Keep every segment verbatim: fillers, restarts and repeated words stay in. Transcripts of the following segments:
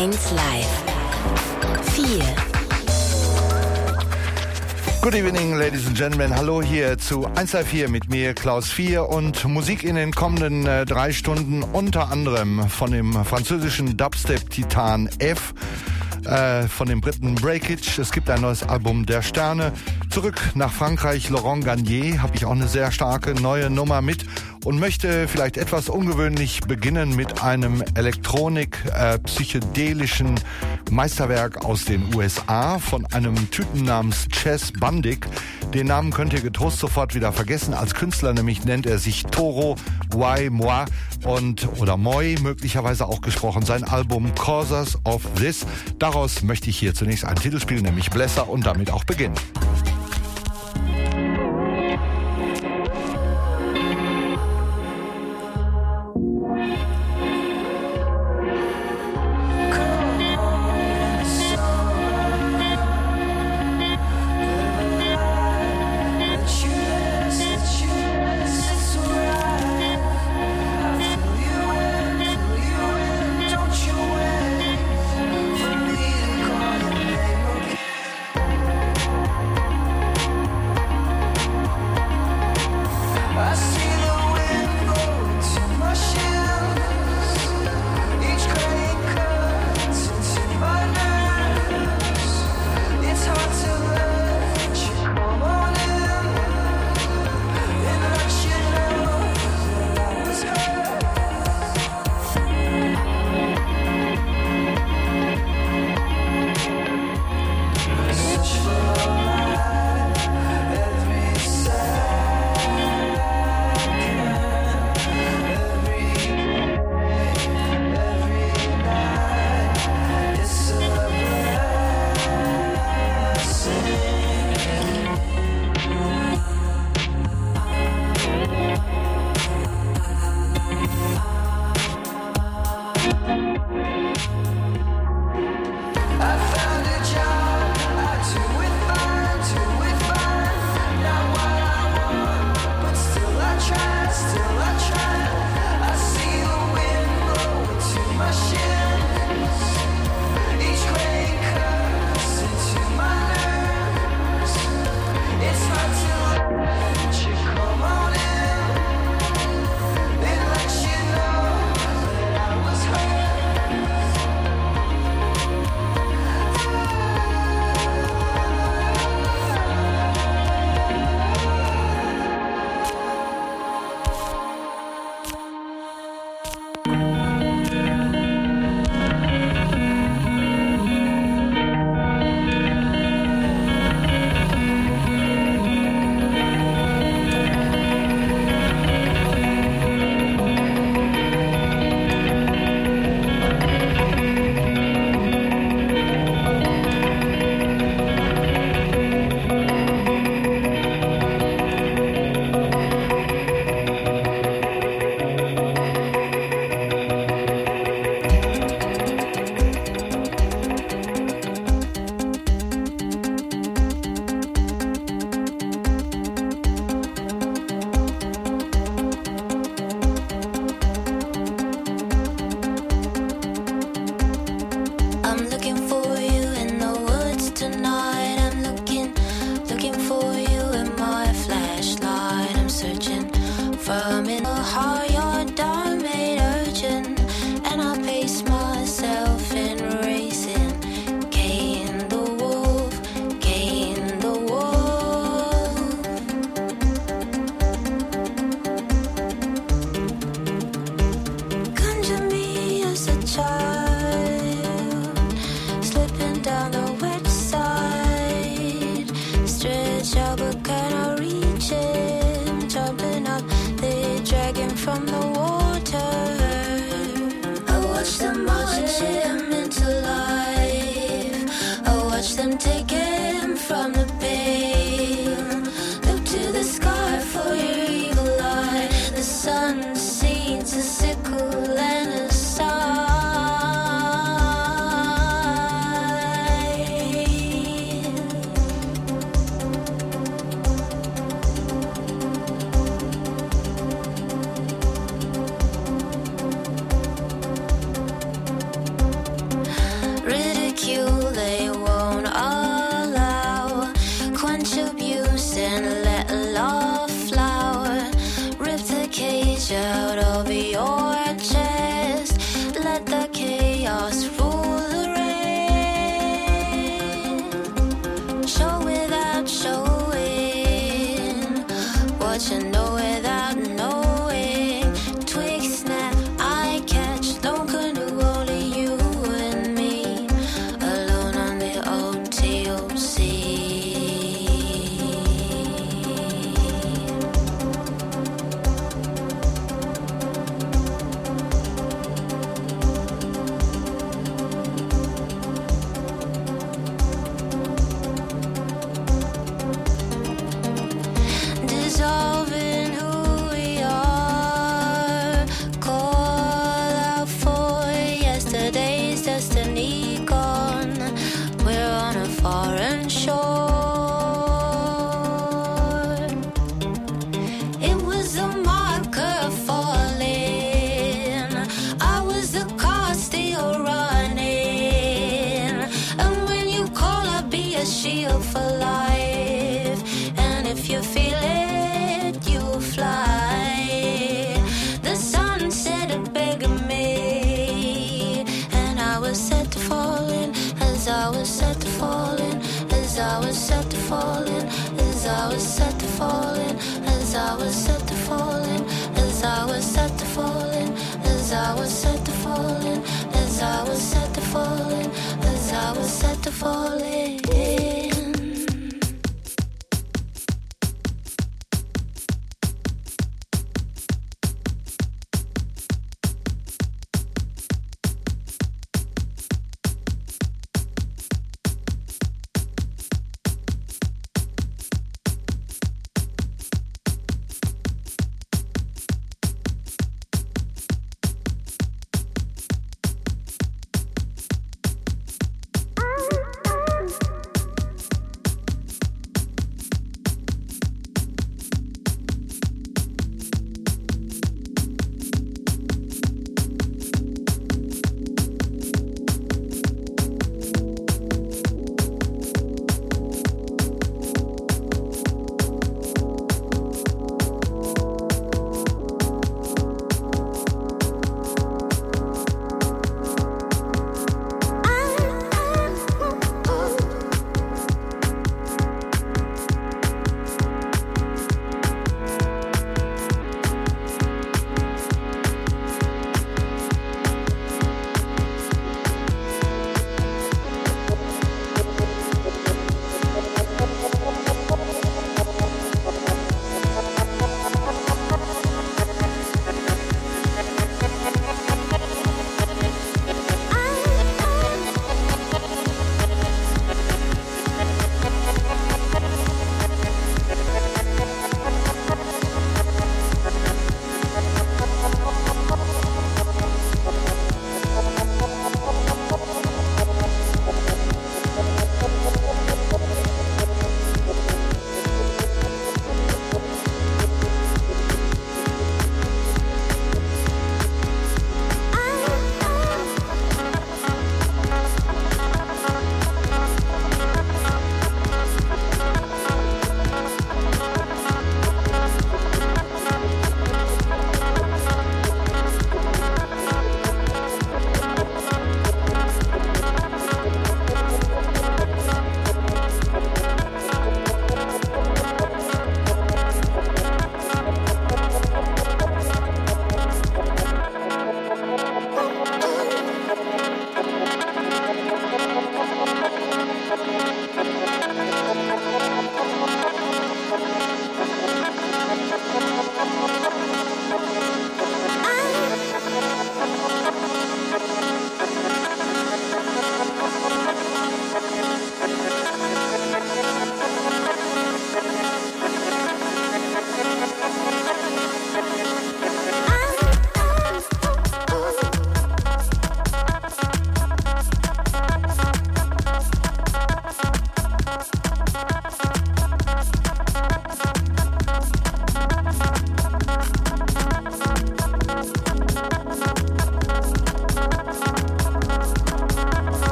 eins Live. vier. Good evening, ladies and gentlemen. Hallo hier zu eins Live vier mit mir, Klaus vier, und Musik in den kommenden äh, drei Stunden, unter anderem von dem französischen Dubstep-Titan F, äh, von dem Briten Breakage. Es gibt ein neues Album der Sterne. Zurück nach Frankreich, Laurent Garnier, habe ich auch eine sehr starke neue Nummer mit und möchte vielleicht etwas ungewöhnlich beginnen mit einem Elektronik-psychedelischen äh, Meisterwerk aus den U S A von einem Typen namens Chess Bandic. Den Namen könnt ihr getrost sofort wieder vergessen. Als Künstler nämlich nennt er sich Toro Y Moi und oder Moi möglicherweise auch gesprochen. Sein Album Causes of This. Daraus möchte ich hier zunächst einen Titel spielen, nämlich Blesser, und damit auch beginnen.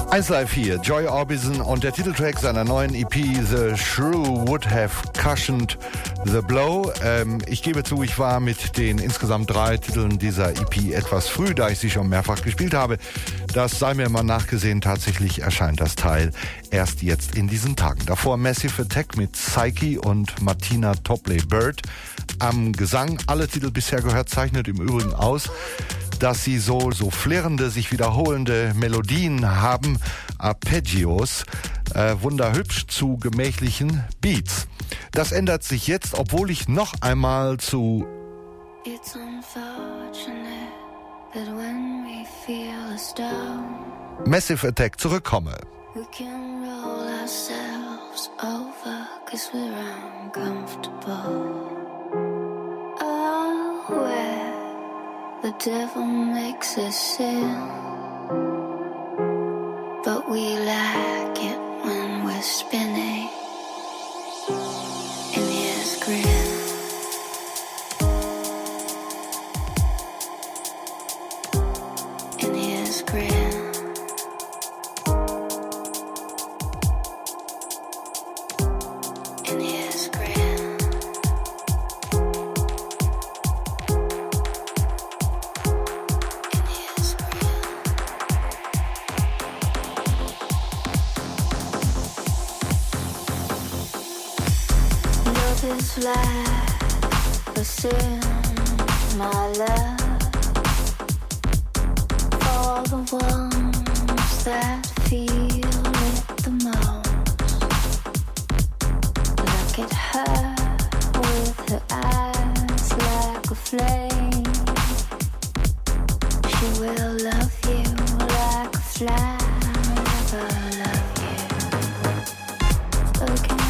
eins Live hier, Joy Orbison und der Titeltrack seiner neuen E P The Shrew Would Have Cushioned the Blow. Ähm, ich gebe zu, ich war mit den insgesamt drei Titeln dieser E P etwas früh, da ich sie schon mehrfach gespielt habe. Das sei mir mal nachgesehen, tatsächlich erscheint das Teil erst jetzt in diesen Tagen. Davor Massive Attack mit Psyche und Martina Topley-Bird am Gesang. Alle Titel bisher gehört, zeichnet im Übrigen aus, dass sie so, so flirrende, sich wiederholende Melodien haben, Arpeggios, äh, wunderhübsch zu gemächlichen Beats. Das ändert sich jetzt, obwohl ich noch einmal zu It's unfortunate that when we feel as down, Massive Attack zurückkomme. we can roll ourselves over 'cause we're uncomfortable. Oh, where the devil makes us sin, but we like it when we're spinning in his grin. In his grin. In his grin. Love is like a sin, my love, for the ones that feel it the most. Look at her with her eyes like a flame. She will love you like a fly, never love you again.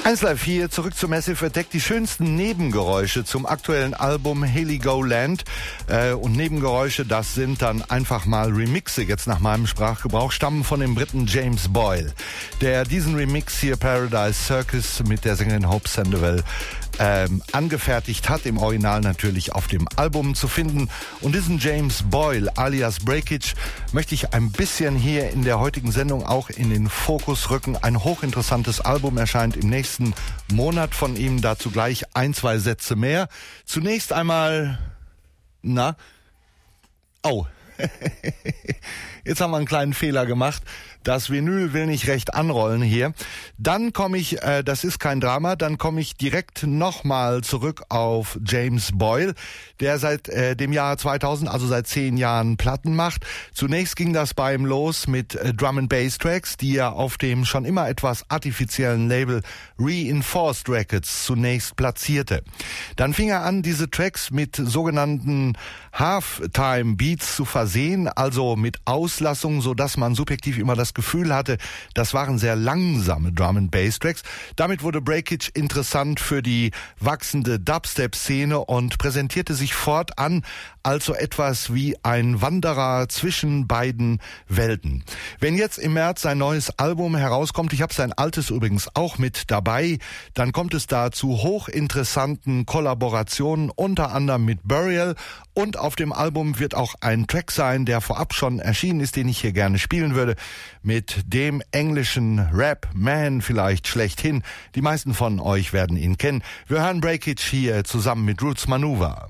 eins Live hier, zurück zum Massive Attack. Die schönsten Nebengeräusche zum aktuellen Album Haley Go Land. Äh, und Nebengeräusche, das sind dann einfach mal Remixe, jetzt nach meinem Sprachgebrauch, stammen von dem Briten James Boyle, der diesen Remix hier Paradise Circus mit der Sängerin Hope Sandoval ähm, angefertigt hat, im Original natürlich auf dem Album zu finden. Und diesen James Boyle alias Breakage möchte ich ein bisschen hier in der heutigen Sendung auch in den Fokus rücken. Ein hochinteressantes Album erscheint im nächsten Monat von ihm, dazu gleich ein, zwei Sätze mehr. Zunächst einmal, na, oh, jetzt haben wir einen kleinen Fehler gemacht. Das Vinyl will nicht recht anrollen hier. Dann komme ich, äh, das ist kein Drama, dann komme ich direkt nochmal zurück auf James Boyle, der seit äh, dem Jahr zweitausend, also seit zehn Jahren Platten macht. Zunächst ging das bei ihm los mit äh, Drum and Bass Tracks, die er auf dem schon immer etwas artifiziellen Label Reinforced Records zunächst platzierte. Dann fing er an, diese Tracks mit sogenannten Halftime Beats zu versehen, also mit Auslassungen, so dass man subjektiv immer das Gefühl hatte, das waren sehr langsame Drum and Bass Tracks. Damit wurde Breakage interessant für die wachsende Dubstep-Szene und präsentierte sich fortan als so etwas wie ein Wanderer zwischen beiden Welten. Wenn jetzt im März sein neues Album herauskommt, ich habe sein altes übrigens auch mit dabei, dann kommt es da zu hochinteressanten Kollaborationen, unter anderem mit Burial, und auf dem Album wird auch ein Track sein, der vorab schon erschienen ist, den ich hier gerne spielen würde, mit dem englischen Rap-Man vielleicht schlechthin. Die meisten von euch werden ihn kennen. Wir hören Breakage hier zusammen mit Roots Manuva.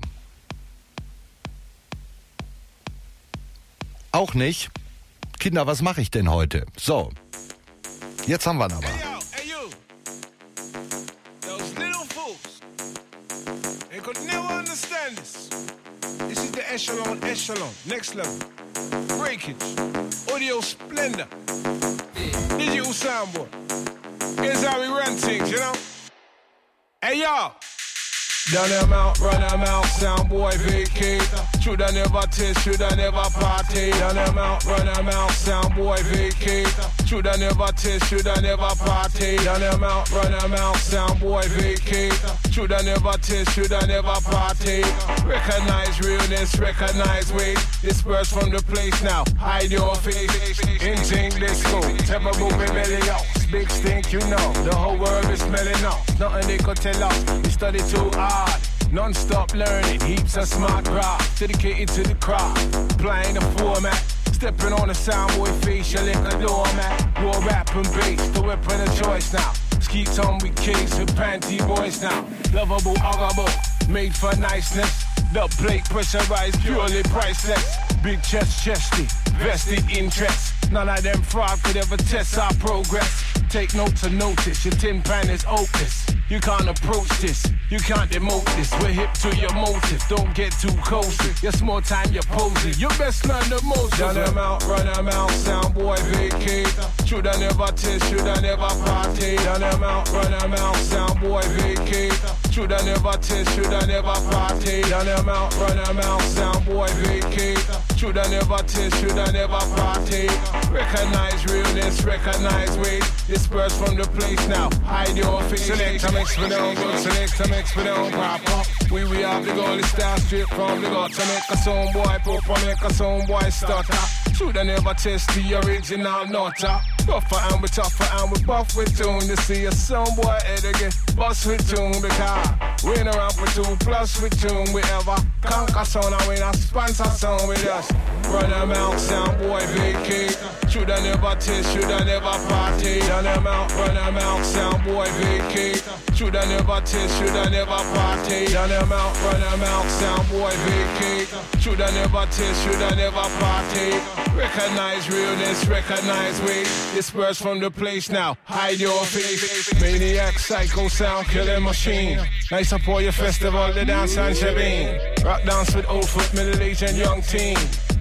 Auch nicht. Kinder, was mache ich denn heute? So, jetzt haben wir ihn aber. Hey, yo, hey, you. Those little fools, they could never understand this. This is the echelon, echelon, next level. Breakage, audio splendor, digital soundboard. Here's how we run things, you know? Hey, yo. Down them out, run them out, sound boy vacate. Shoulda never taste, shoulda never party. Down them out, run them out, sound boy vacate. Shoulda never taste, shoulda never party. Down them out, run them out, sound boy vacate. Shoulda never taste, shoulda never party. Recognize realness, recognize weight. Disperse from the place now, hide your face. In English school, temper moving belly out. Big stink, you know, the whole world is smelling up. Nothing they could tell us, we study too hard. Non-stop learning, heaps of smart rap. Dedicated to the craft, applying the format. Stepping on the soundboy face, you like a doormat. War rap and bass, the weapon of choice now. Skeet on with case with panty boys now. Lovable, huggable, made for niceness. The plate pressurized, purely priceless. Big chest, chesty, vested interest. None of them fraud could ever test our progress. Take note to notice, your tin pan is hopeless. You can't approach this, you can't demote this. We're hip to your motive, don't get too cozy. Your small time, you're posing, you best learn the most. Run them out, run them out, sound boy vacate. Shoulda never taste, shoulda never party. Run them out, run them out, sound boy vacate. Shoulda never taste, shoulda never party. Run them out, run them out, sound boy vacate. Shoulda never taste, shoulda never party. Recognize realness, recognize weight. Disperse from the place now, hide your face. Select a mix with them good, select a mix with them proper. We we have the goal, start straight from the gut. To make a sound boy proper, make a sound boy stutter. Shoulda never test the original nutter. Tougher and we tougher and we buff with tune. To see a sound boy head again, bust with tune. Because we in a ramp with two plus with tune. We ever conquer sound and we not sponsor sound with us. Run them out, sound boy vacate. Shoulda never taste, shoulda never party. Run them out, run them out, sound boy vacate. Shoulda never taste, shoulda never party. Run them out, run them out, sound boy vacate. Shoulda never taste, shoulda never party. Recognize realness, recognize weight. Disperse from the place now, hide your face. Maniac, psycho, sound killing machine. Nice up all your festival, the dance and Shabine. Rock dance with old foot, middle age and young teen.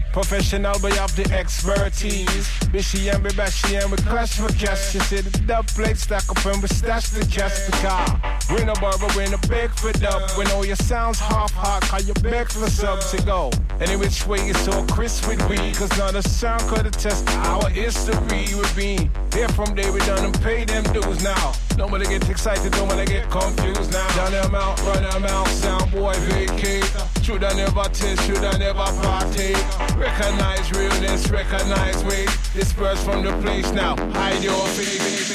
Professional, but you have the expertise. Bishy and be bashy and we clash for cash. You see the dub plate stack up and we stash the cash for car. We no barber, we no beg for dub. We know your sounds half hot, call you beg for subs to go. Any which way you so crisp with we, cause not a sound could attest our history with me. Here from day we done and pay them dues now. Nobody get excited, nobody get confused now. Down them out, run them out, sound boy vacate. Should I never taste, should I never partake? Recognize realness, recognize weight. Disperse from the place now, hide your face.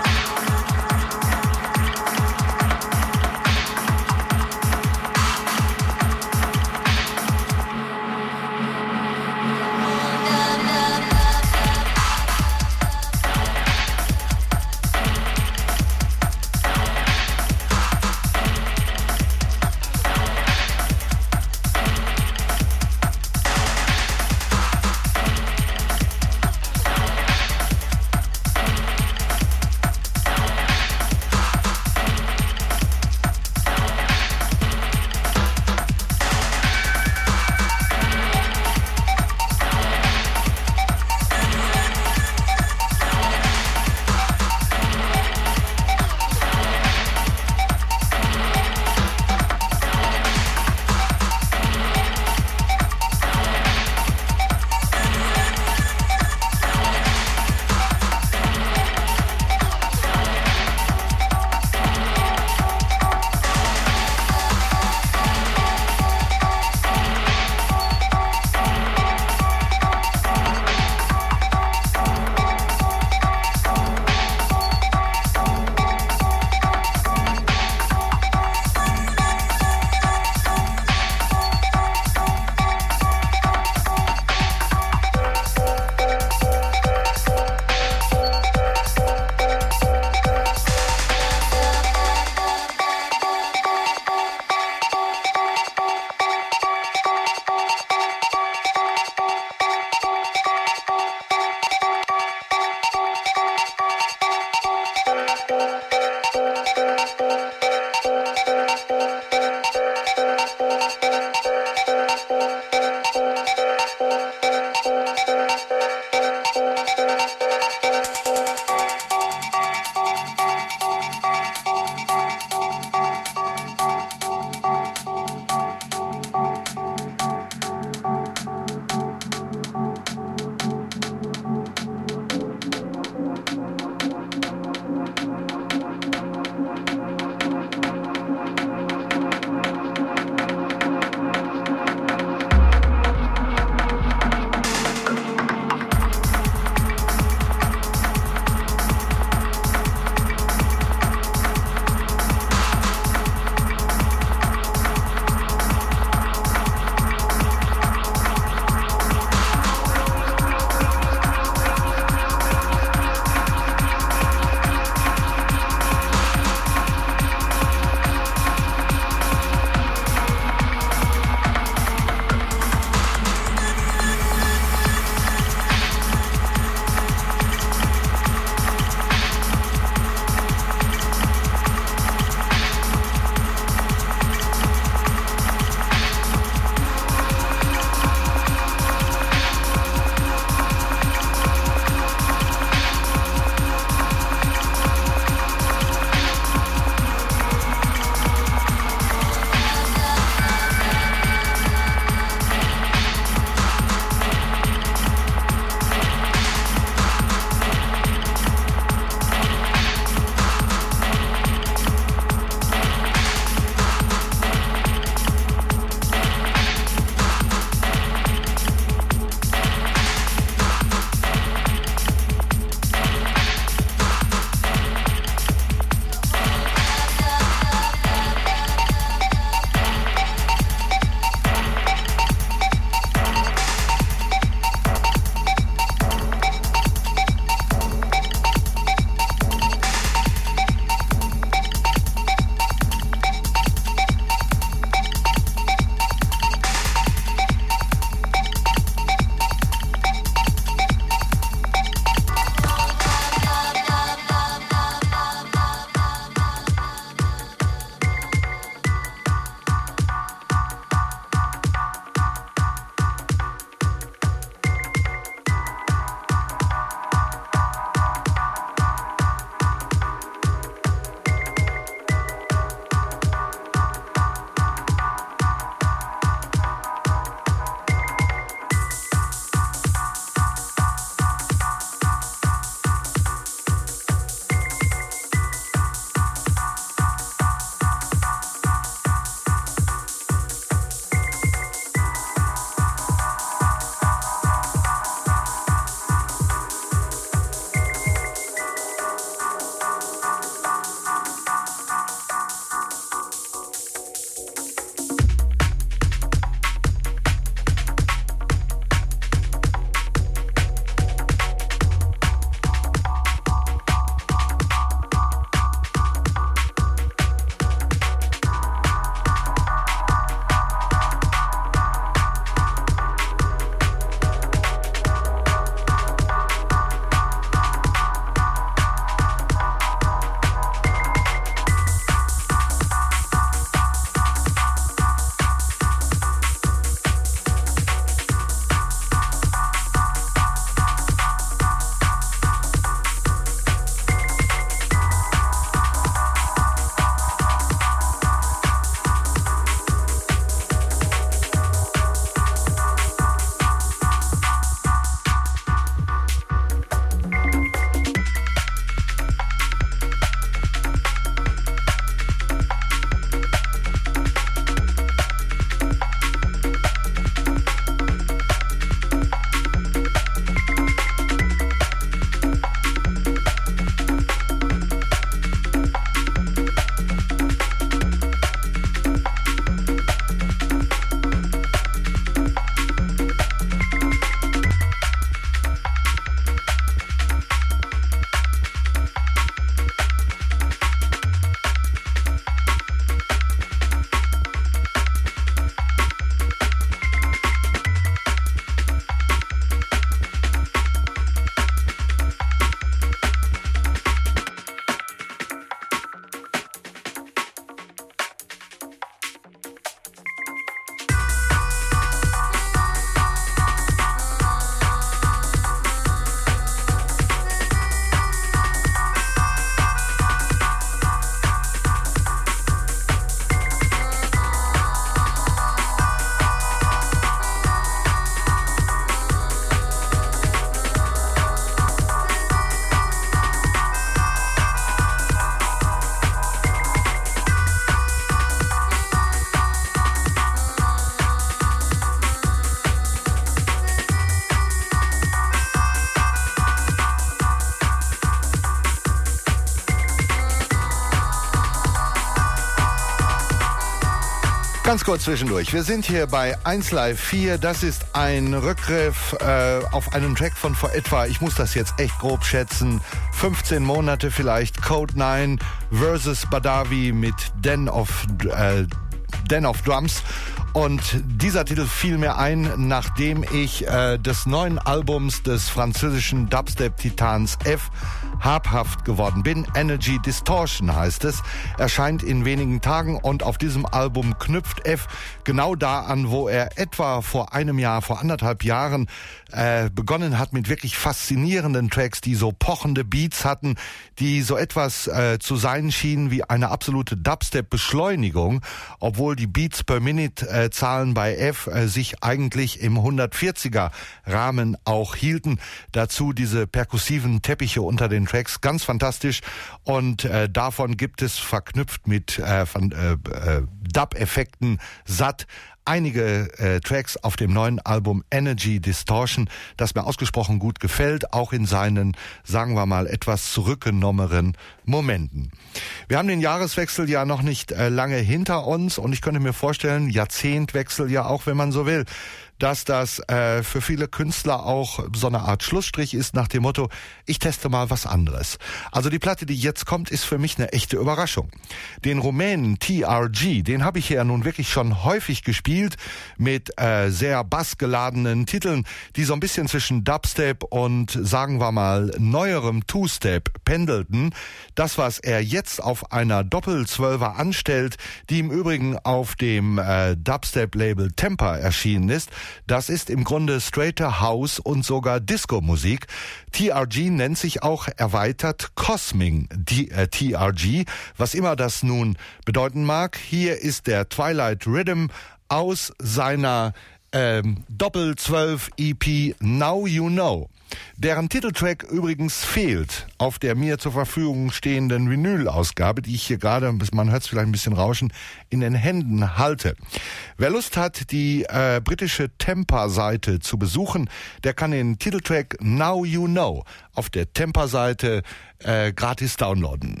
Ganz kurz zwischendurch. Wir sind hier bei eins Live vier. Das ist ein Rückgriff äh, auf einen Track von vor etwa, ich muss das jetzt echt grob schätzen, fünfzehn Monate vielleicht. Code neun versus Badawi mit Den of, äh, Den of Drums. Und dieser Titel fiel mir ein, nachdem ich äh, des neuen Albums des französischen Dubstep-Titans F habhaft geworden bin. Energy Distortion heißt es. Erscheint in wenigen Tagen und auf diesem Album knüpft F genau da an, wo er etwa vor einem Jahr, vor anderthalb Jahren äh, begonnen hat mit wirklich faszinierenden Tracks, die so pochende Beats hatten, die so etwas äh, zu sein schienen wie eine absolute Dubstep-Beschleunigung, obwohl die Beats per Minute äh, Zahlen bei F äh, sich eigentlich im hundertvierziger Rahmen auch hielten. Dazu diese perkussiven Teppiche unter den Tracks, ganz fantastisch. Und äh, davon gibt es verknüpft mit äh, von, äh, äh, Dub-Effekten satt einige äh, Tracks auf dem neuen Album Energy Distortion, das mir ausgesprochen gut gefällt, auch in seinen, sagen wir mal, etwas zurückgenommeneren Momenten. Wir haben den Jahreswechsel ja noch nicht äh, lange hinter uns und ich könnte mir vorstellen, Jahrzehntwechsel ja auch, wenn man so will, dass das äh, für viele Künstler auch so eine Art Schlussstrich ist nach dem Motto, ich teste mal was anderes. Also die Platte, die jetzt kommt, ist für mich eine echte Überraschung. Den Rumänen T R G, den habe ich ja nun wirklich schon häufig gespielt mit äh, sehr bassgeladenen Titeln, die so ein bisschen zwischen Dubstep und, sagen wir mal, neuerem Two-Step pendelten. Das, was er jetzt auf einer Doppelzwölfer anstellt, die im Übrigen auf dem äh, Dubstep-Label Temper erschienen ist, das ist im Grunde straighter House und sogar Disco-Musik. T R G nennt sich auch erweitert Cosming T R G, was immer das nun bedeuten mag. Hier ist der Twilight Rhythm aus seiner ähm, Doppel-zwölf E P Now You Know. Deren Titeltrack übrigens fehlt auf der mir zur Verfügung stehenden Vinyl-Ausgabe, die ich hier gerade, man hört es vielleicht ein bisschen rauschen, in den Händen halte. Wer Lust hat, die äh, britische Temper-Seite zu besuchen, der kann den Titeltrack Now You Know auf der Temper-Seite äh, gratis downloaden.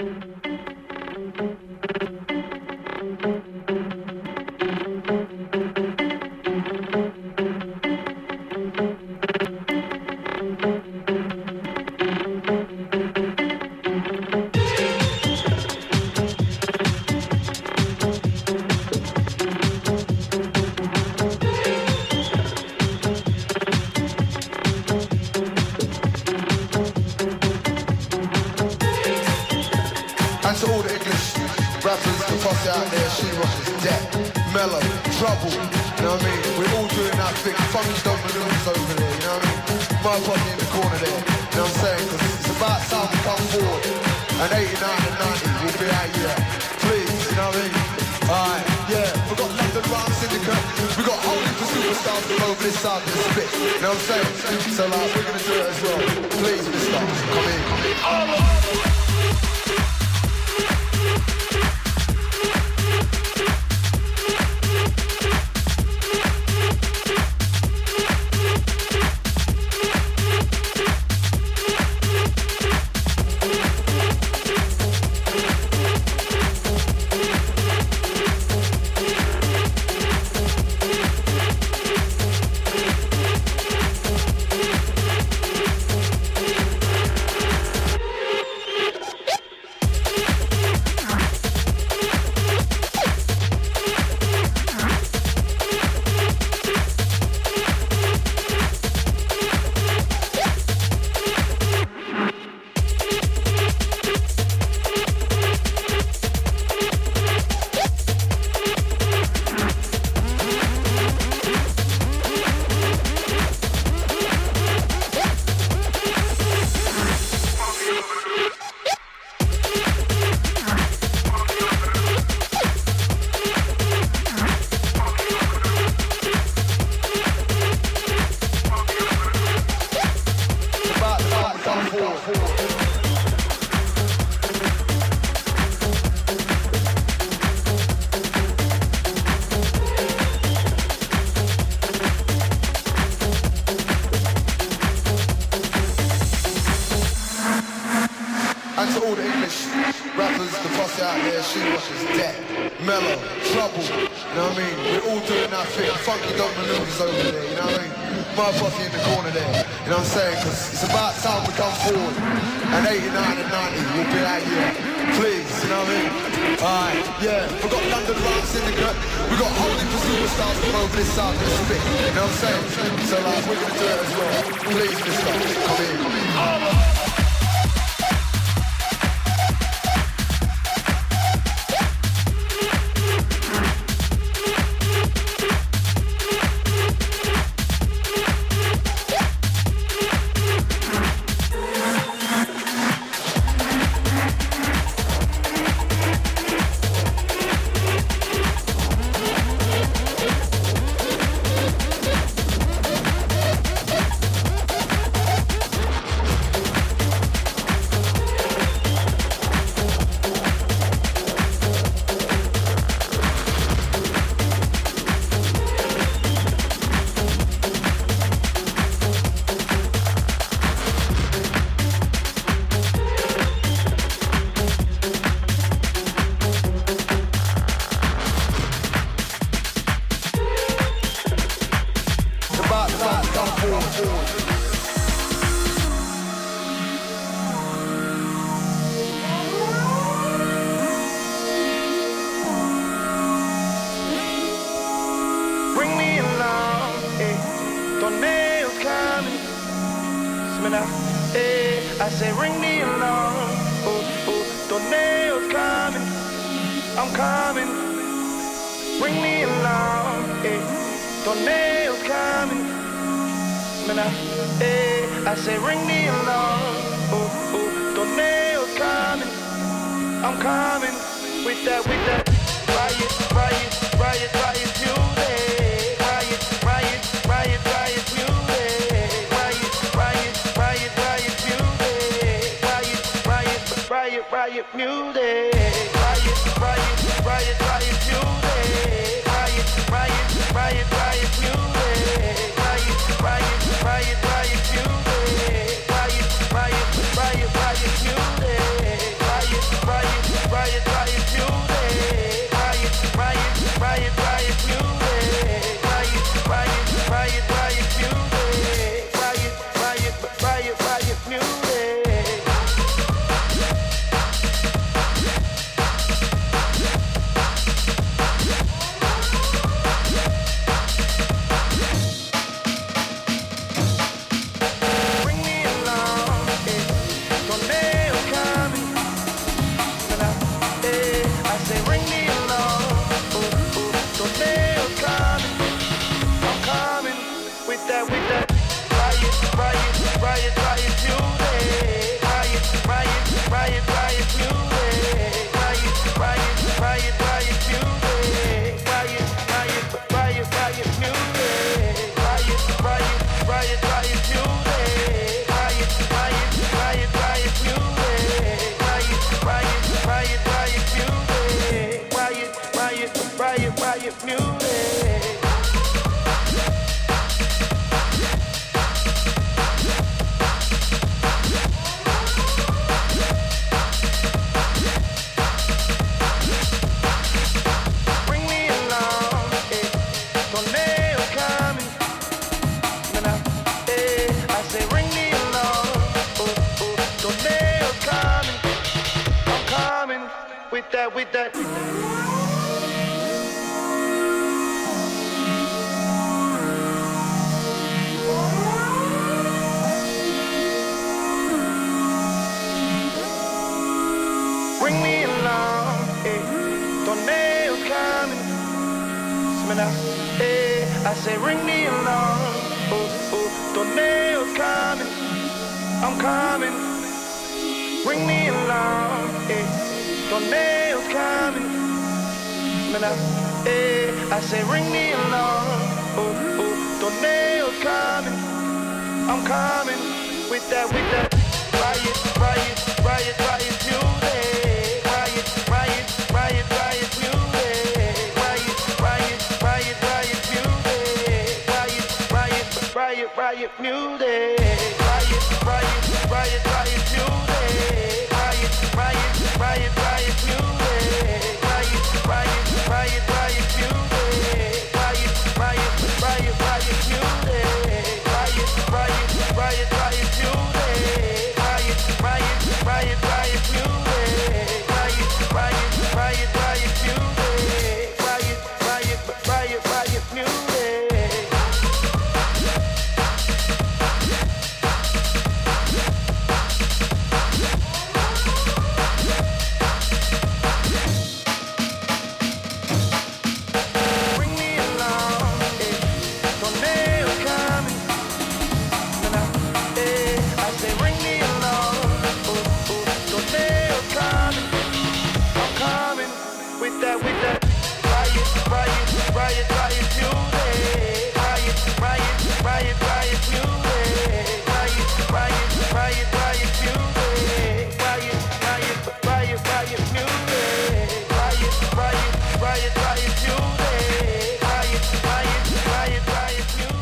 Out there, she rushes dead, mellow, trouble, you know what I mean? We're all doing that thing, funky dog balloons over there, you know what I mean? My body in the corner there, you know what I'm saying? Cause it's about time we come forward, and eighty-nine and ninety will be out here, please, you know what I mean? Alright, yeah, we got London Rhyme Syndicate, we got whole heap of superstars from over this side of the spit, you know what I'm saying? So like, we're gonna do it as well, please, mister, come in, come in. Oh, oh. mellow, trouble, you know what I mean? We're all doing our thing. Funky Dog Maneuvers over there, you know what I mean? Motherfucker in the corner there, you know what I'm saying? Because it's about time we come forward. And eighty-nine and ninety, we'll be out here. Please, you know what I mean? Alright, yeah, we've got London Rhyme Syndicate, we've got Holy for Superstars from over this side of the spit, you know what I'm saying? So like, we're gonna do it as well. Please, mister, come in, come in. Oh.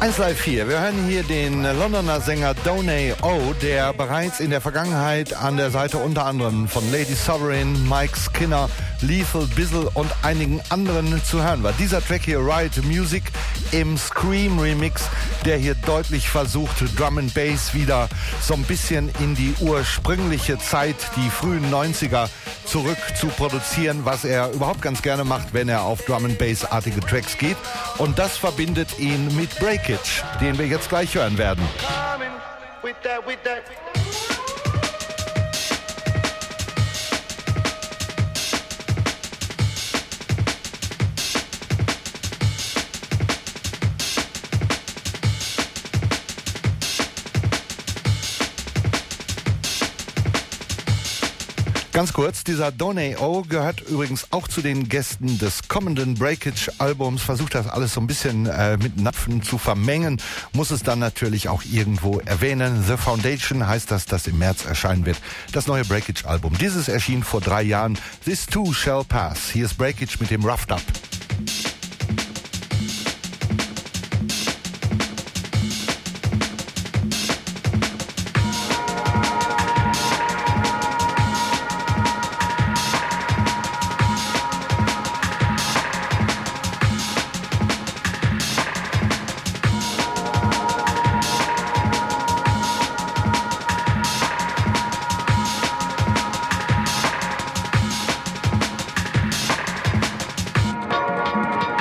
eins Live vier. Wir hören hier den Londoner Sänger Donny O, der bereits in der Vergangenheit an der Seite unter anderem von Lady Sovereign, Mike Skinner, Lethal Bizzle und einigen anderen zu hören war. Dieser Track hier, Riot Music im Scream Remix, der hier deutlich versucht, Drum and Bass wieder so ein bisschen in die ursprüngliche Zeit, die frühen neunziger, zurück zu produzieren, was er überhaupt ganz gerne macht, wenn er auf Drum and Bass-artige Tracks geht. Und das verbindet ihn mit Breakage, den wir jetzt gleich hören werden. Ganz kurz, dieser Donny O gehört übrigens auch zu den Gästen des kommenden Breakage-Albums, versucht das alles so ein bisschen äh, mit Napfen zu vermengen, muss es dann natürlich auch irgendwo erwähnen. The Foundation heißt das, das im März erscheinen wird, das neue Breakage-Album. Dieses erschien vor drei Jahren. This too shall pass. Hier ist Breakage mit dem Roughed Up. Thank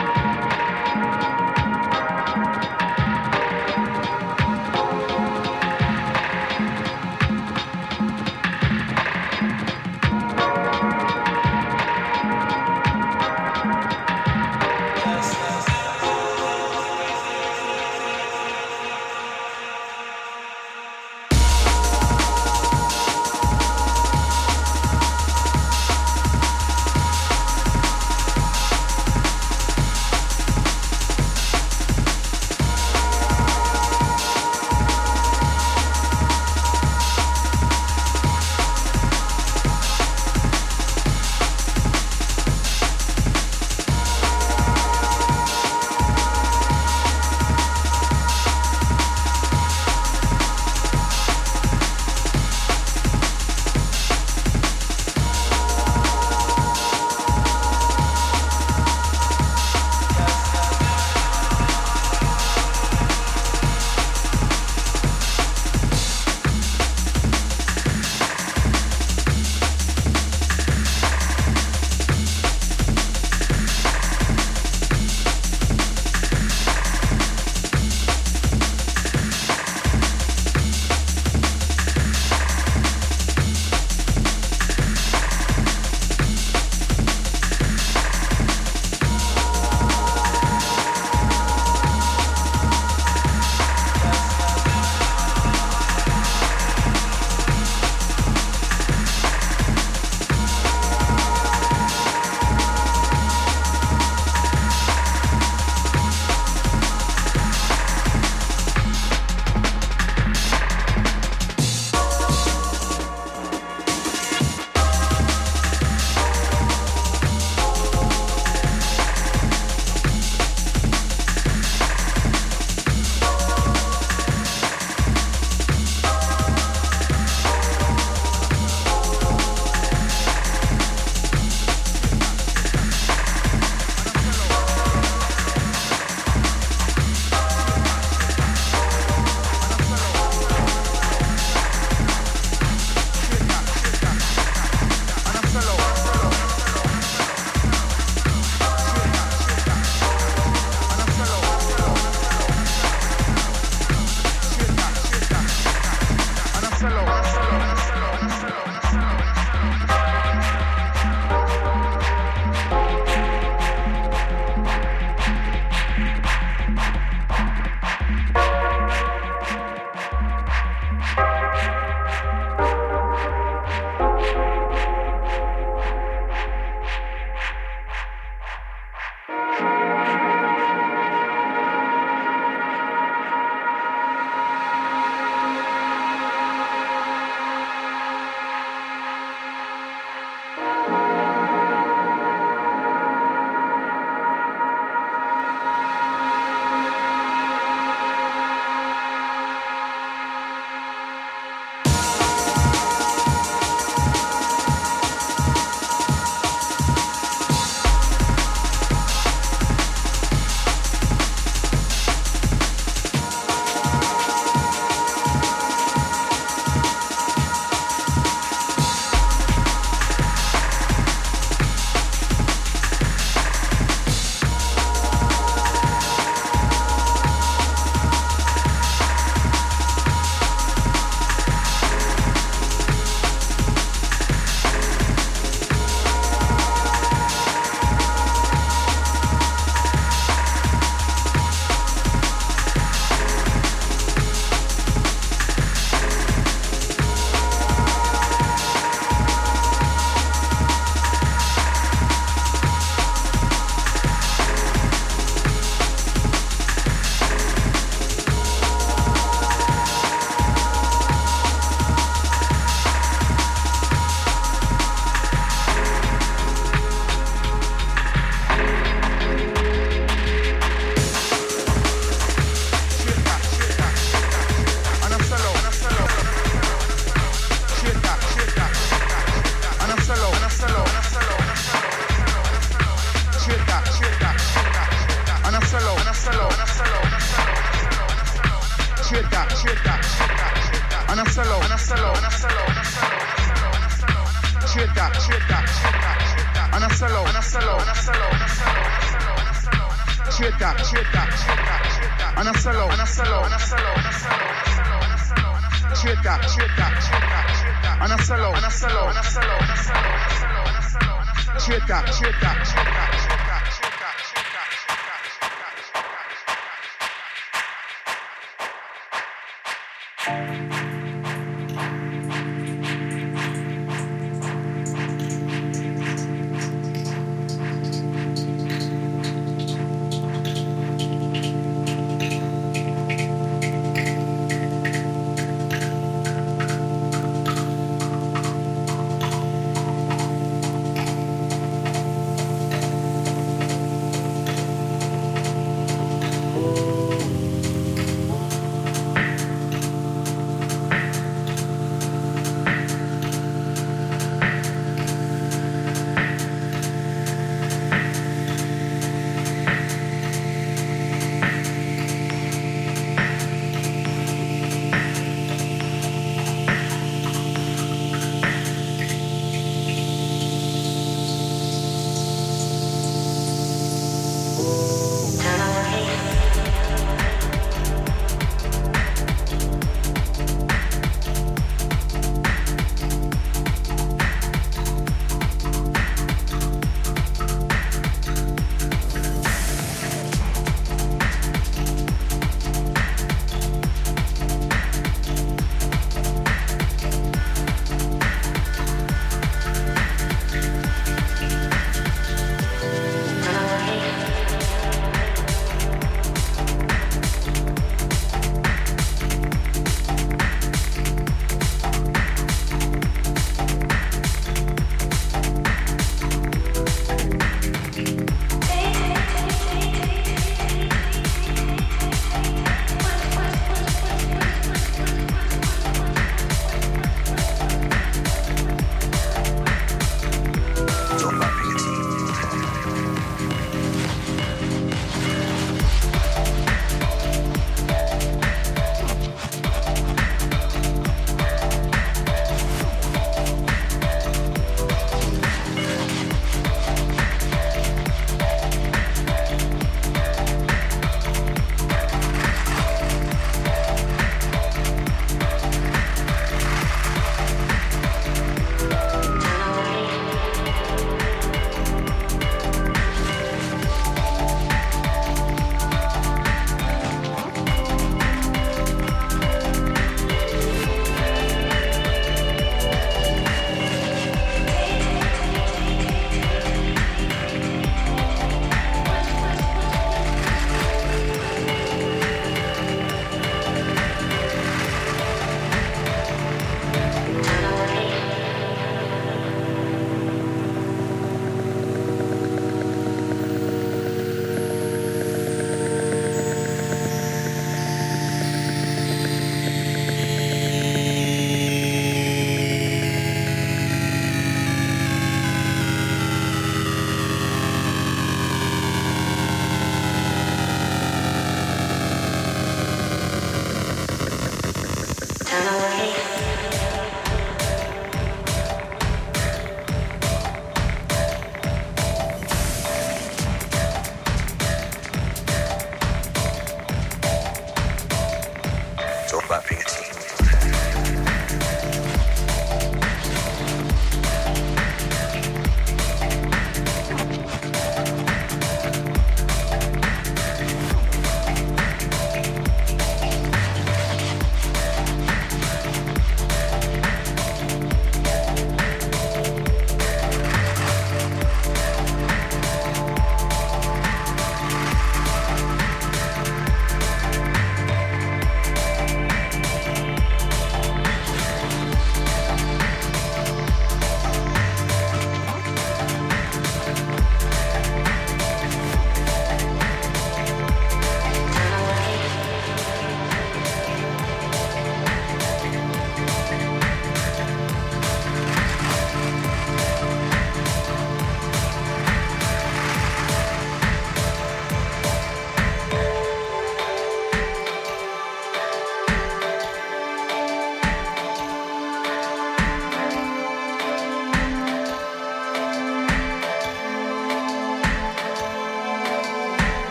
solo, and I solo, and I solo, and I solo, straight that, straight that, straight that, straight that, and I solo, and I solo, and I solo, and I solo, straight that, straight that, straight that, straight that, and I solo, and I solo, and I solo, and I solo, straight that, straight that, straight that, straight that, and I solo, and I solo, and I solo, and I solo, straight that, straight that, straight that, straight that, straight that, straight that, straight that, straight that.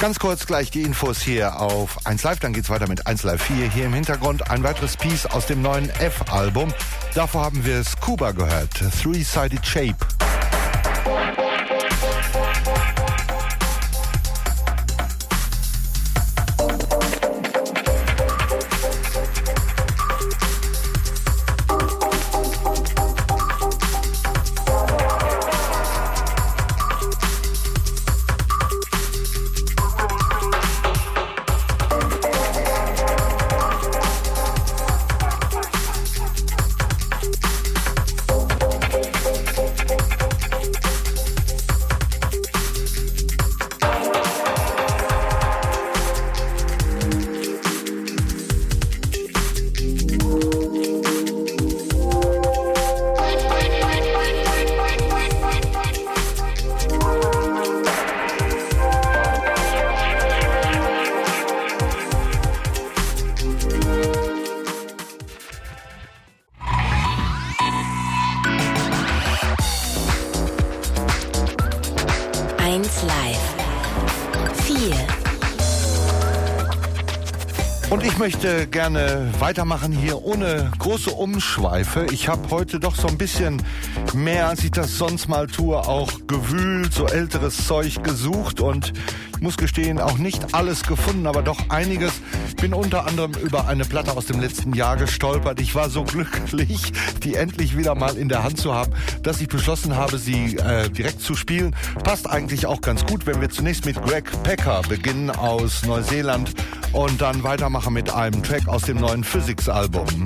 Ganz kurz gleich die Infos hier auf eins Live, dann geht's weiter mit eins Live vier. Hier im Hintergrund ein weiteres Piece aus dem neuen F-Album. Davor haben wir Scuba gehört, Three-Sided Shape. Und ich möchte gerne weitermachen hier ohne große Umschweife. Ich habe heute doch so ein bisschen mehr, als ich das sonst mal tue, auch gewühlt, so älteres Zeug gesucht und ich muss gestehen, auch nicht alles gefunden, aber doch einiges. Ich bin unter anderem über eine Platte aus dem letzten Jahr gestolpert. Ich war so glücklich, die endlich wieder mal in der Hand zu haben, dass ich beschlossen habe, sie äh, direkt zu spielen. Passt eigentlich auch ganz gut, wenn wir zunächst mit Greg Packer beginnen aus Neuseeland und dann weitermachen mit einem Track aus dem neuen Physics-Album.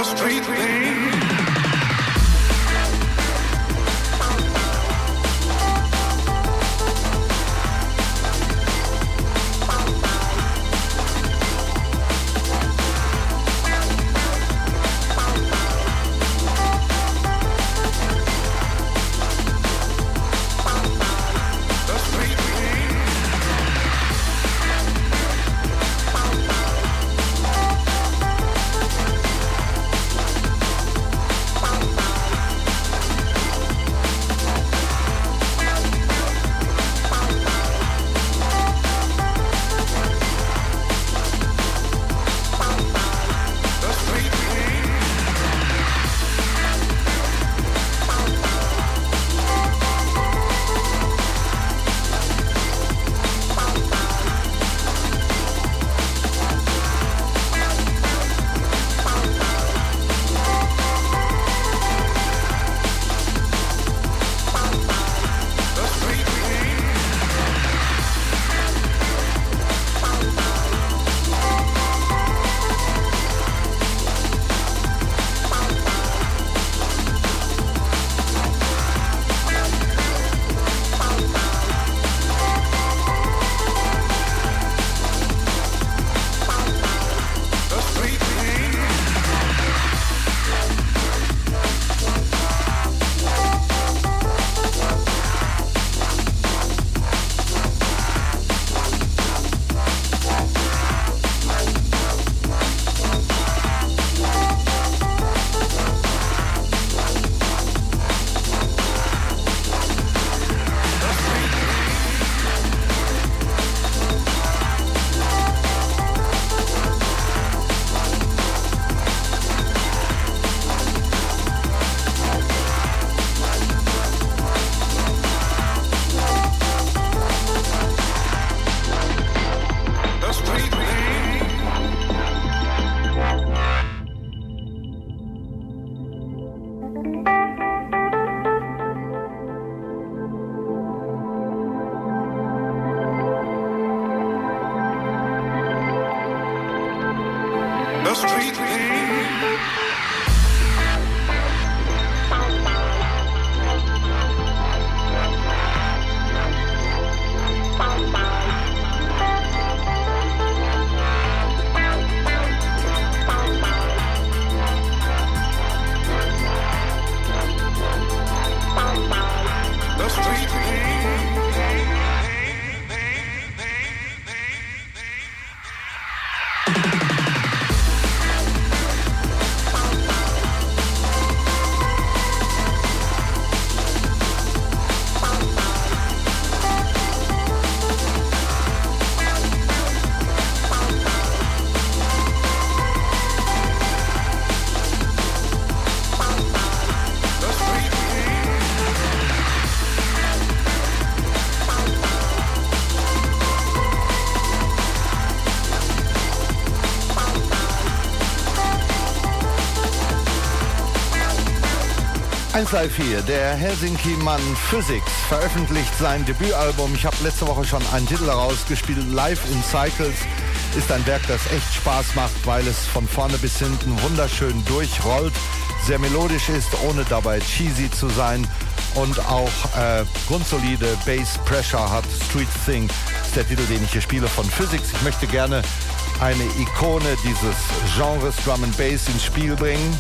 eins drei vier, der Helsinki-Mann Physics, veröffentlicht sein Debütalbum. Ich habe letzte Woche schon einen Titel herausgespielt. Live in Cycles ist ein Werk, das echt Spaß macht, weil es von vorne bis hinten wunderschön durchrollt, sehr melodisch ist, ohne dabei cheesy zu sein und auch äh, grundsolide Bass Pressure hat. Street Thing ist der Titel, den ich hier spiele von Physics. Ich möchte gerne eine Ikone dieses Genres Drum and Bass ins Spiel bringen.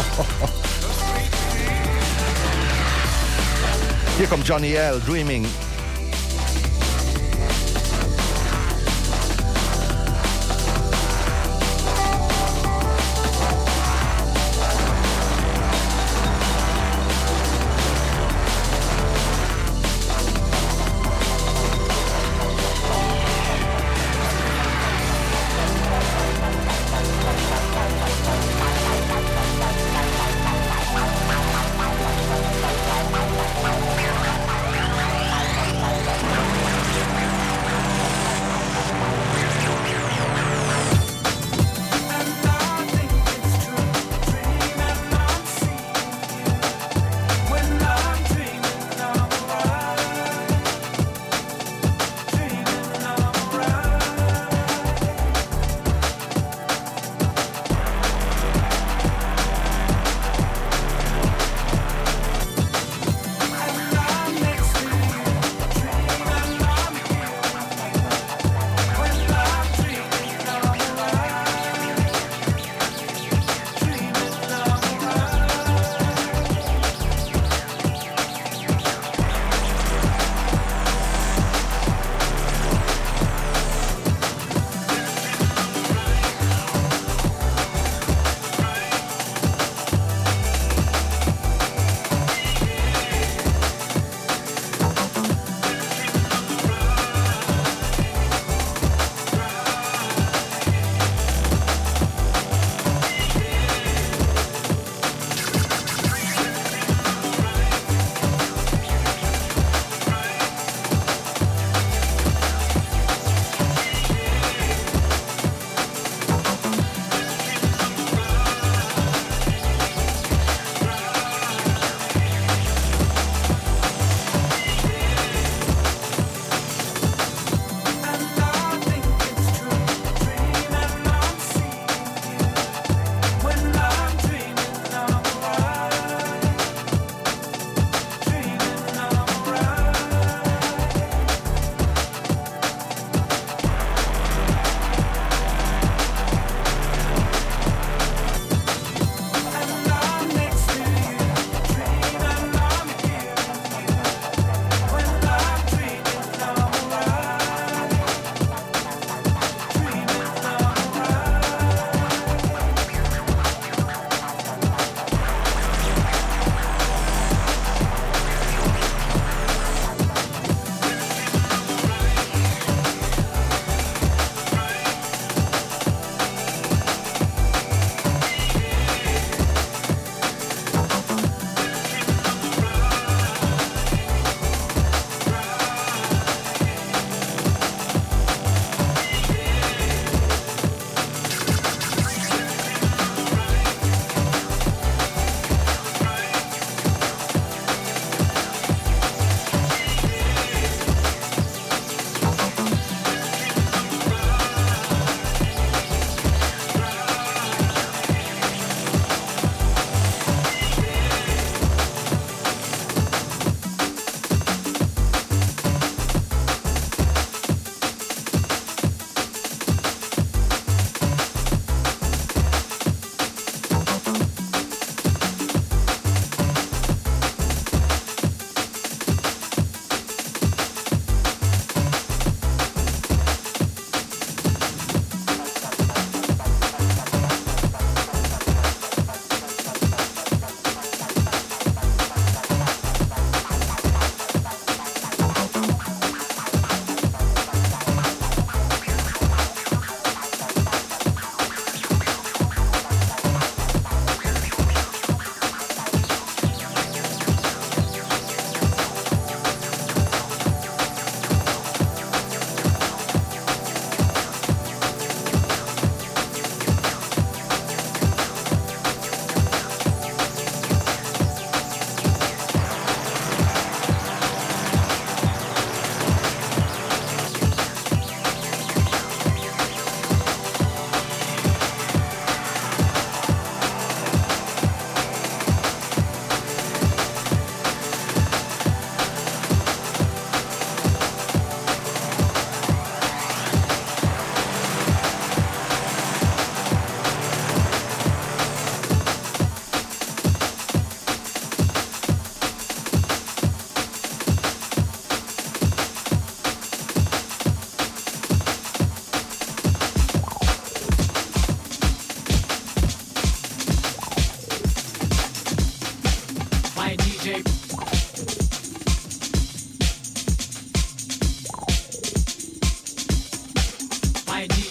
Hier kommt Johnny L, Dreaming.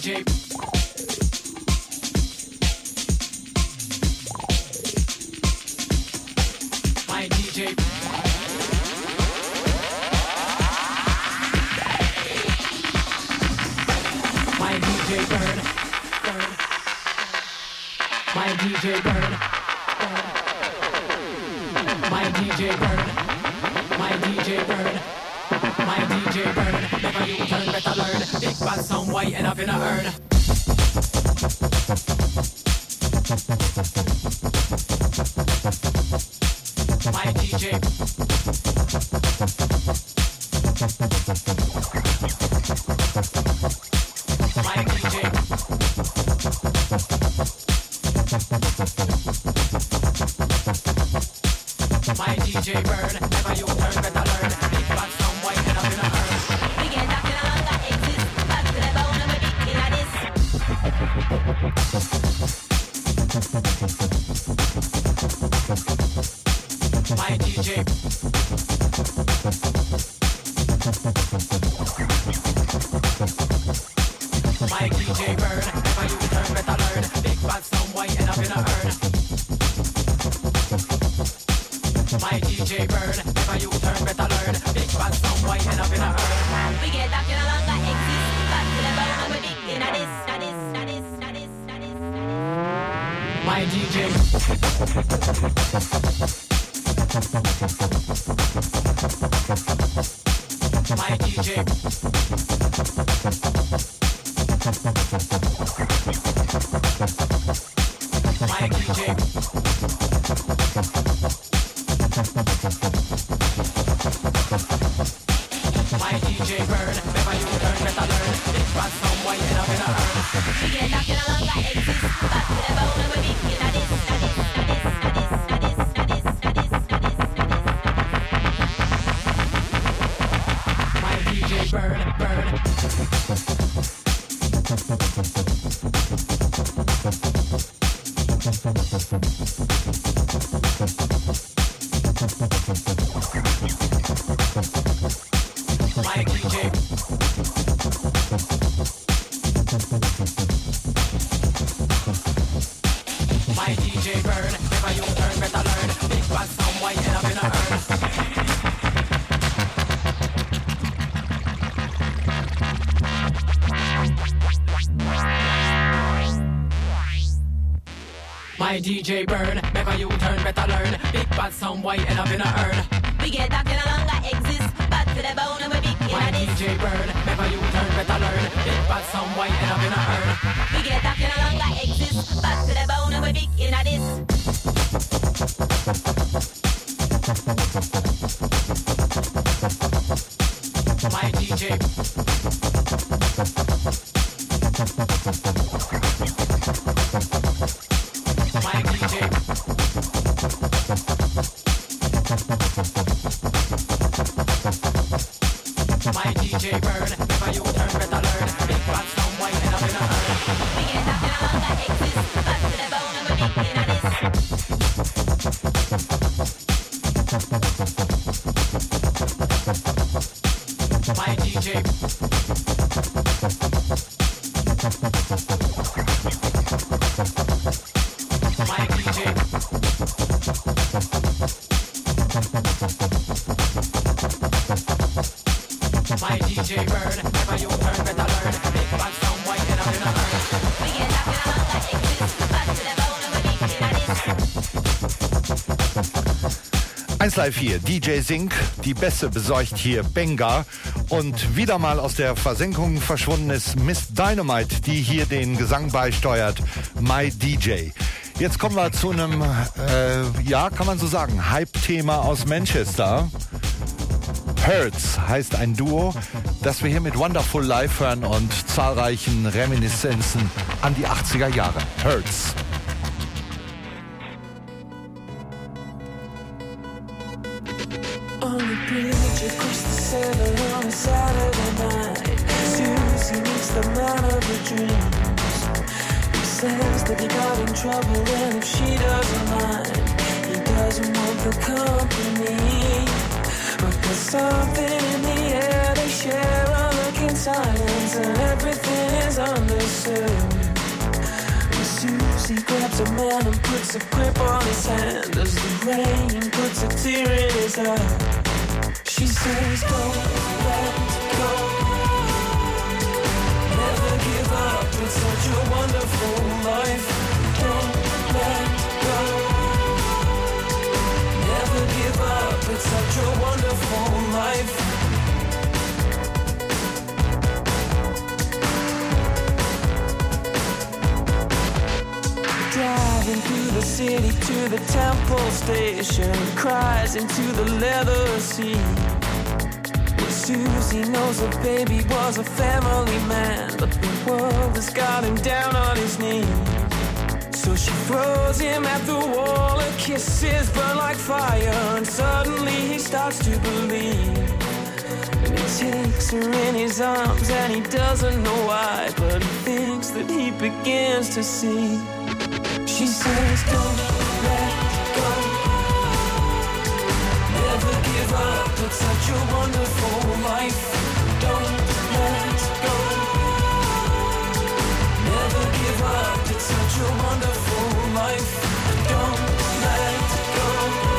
J. My D J. My D J burn, burn. My D J burn, burn. My D J burn, my D J burn, my D J burn. Never you turn, better learn. Big bad sound white and up in a urn. My D J. My D J. My D J burn, never you turn, better learn. Big bad sound white and up in a urn. We get back in a longer exist, back to the bone and we begin at this. My D J. My D J burn, never you turn, better learn. Big bad sound white and up in a urn. My D J burn, never you turn, better learn. Big bad sound white and up in a urn. We get back in a longer exist, back to the bone and we begin at this, at this, at this, at this, at this. My D J. My D J. My D J. My D J burn, never you turn, better learn. Big bad sound white and up in a urn. We get back in a longer exist, back to the bone and we begin at this, at this, at this, at this, at this, at this, at this, at this, at this. My D J burn, burn. My D J. My D J burn, never you turn, better learn. Big bad sound white and up in a urn. My D J burn, never you turn, better learn. Big bad sound white and up in a urn. We get back in a longer exist, back to the bone and we begin My at D this. J burn, never you turn, better learn. Big bad sound white and up in a urn. We get back in a longer exist, back to the bone and we begin at this. My D J. My D J. My D J burn, never you turn, better learn. Big bad sound white and up in a urn. We get back in a longer exist, back to the bone and we begin at this. My D J. My D J. My D J burn, never you turn, better learn. Big bad sound white and up in a urn. We get back in a longer exist, back to the bone and we begin at this. eins Live vier, D J Sink, die Bässe besorgt hier Benga und wieder mal aus der Versenkung verschwunden ist Miss Dynamite, die hier den Gesang beisteuert, My D J. Jetzt kommen wir zu einem, äh, ja, kann man so sagen, Hype-Thema aus Manchester. Hurts heißt ein Duo, das wir hier mit Wonderful Live hören und zahlreichen Reminiszenzen an die achtziger Jahre. Hurts. On the bridge across the Seine on a Saturday night, Susie meets the man of her dreams. He says that he got in trouble and if she doesn't mind, he doesn't want the company. But there's something in the air, they share a look in silence and everything is understood. too. And Susie grabs a man and puts a grip on his hand as the rain puts a tear in his eye. She says, don't let go. Never give up, it's such a wonderful life. Don't let go. Never give up, it's such a wonderful life. Driving through the city to the temple station, cries into the leather seat. Susie knows her baby was a family man, but the world has got him down on his knees. So she throws him at the wall, her kisses burn like fire, and suddenly he starts to believe. And he takes her in his arms and he doesn't know why, but he thinks that he begins to see. She says, don't let go. Never give up, it's such a wonderful life. Don't let go. Never give up, it's such a wonderful life. Don't let go.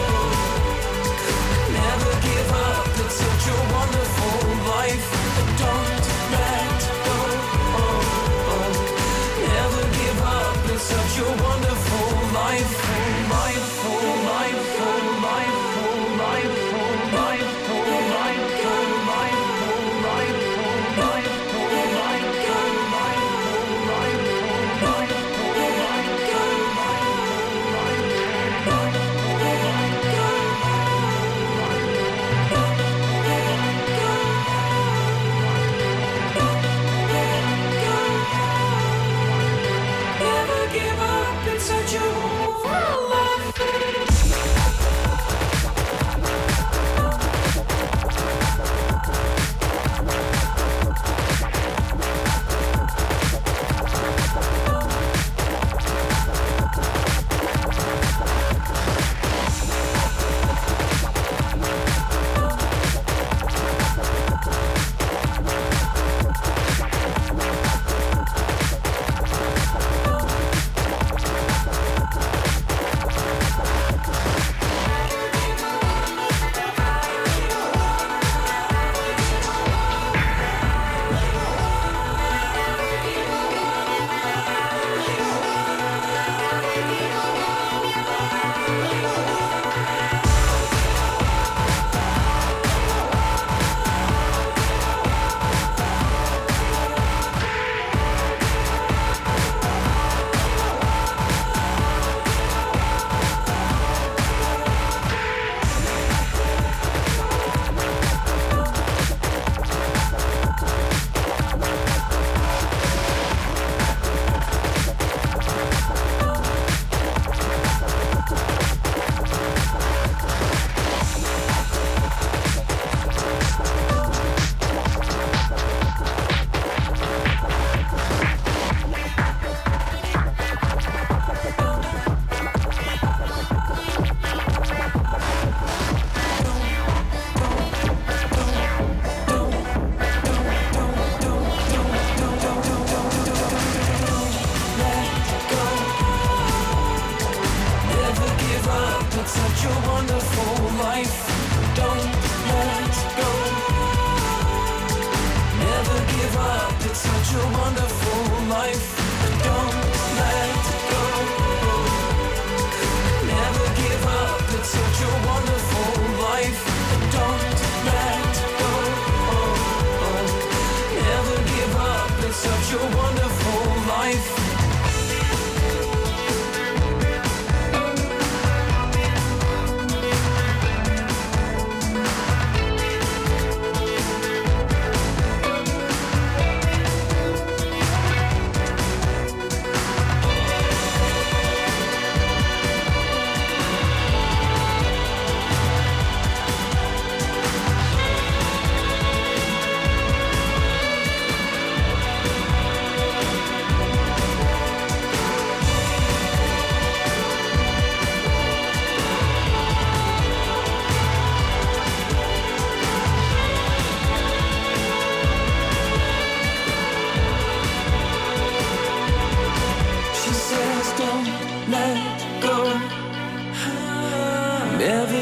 Never give up, it's such a wonderful life. Don't let go. Never give up, it's such a wonderful life. Life, life, life, life, life.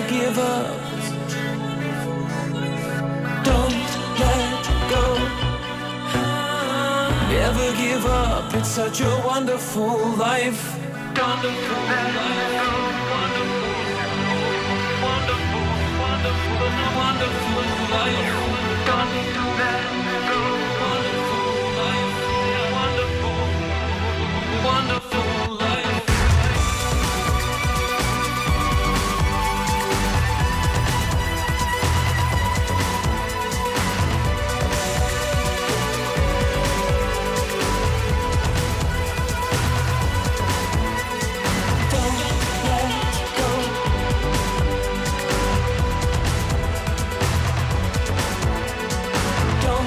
give up. Don't let go. Never give up. It's such a wonderful life. Wonderful life. Wonderful, wonderful, wonderful, wonderful life. Don't let go. Wonderful life. Wonderful, wonderful life. Don't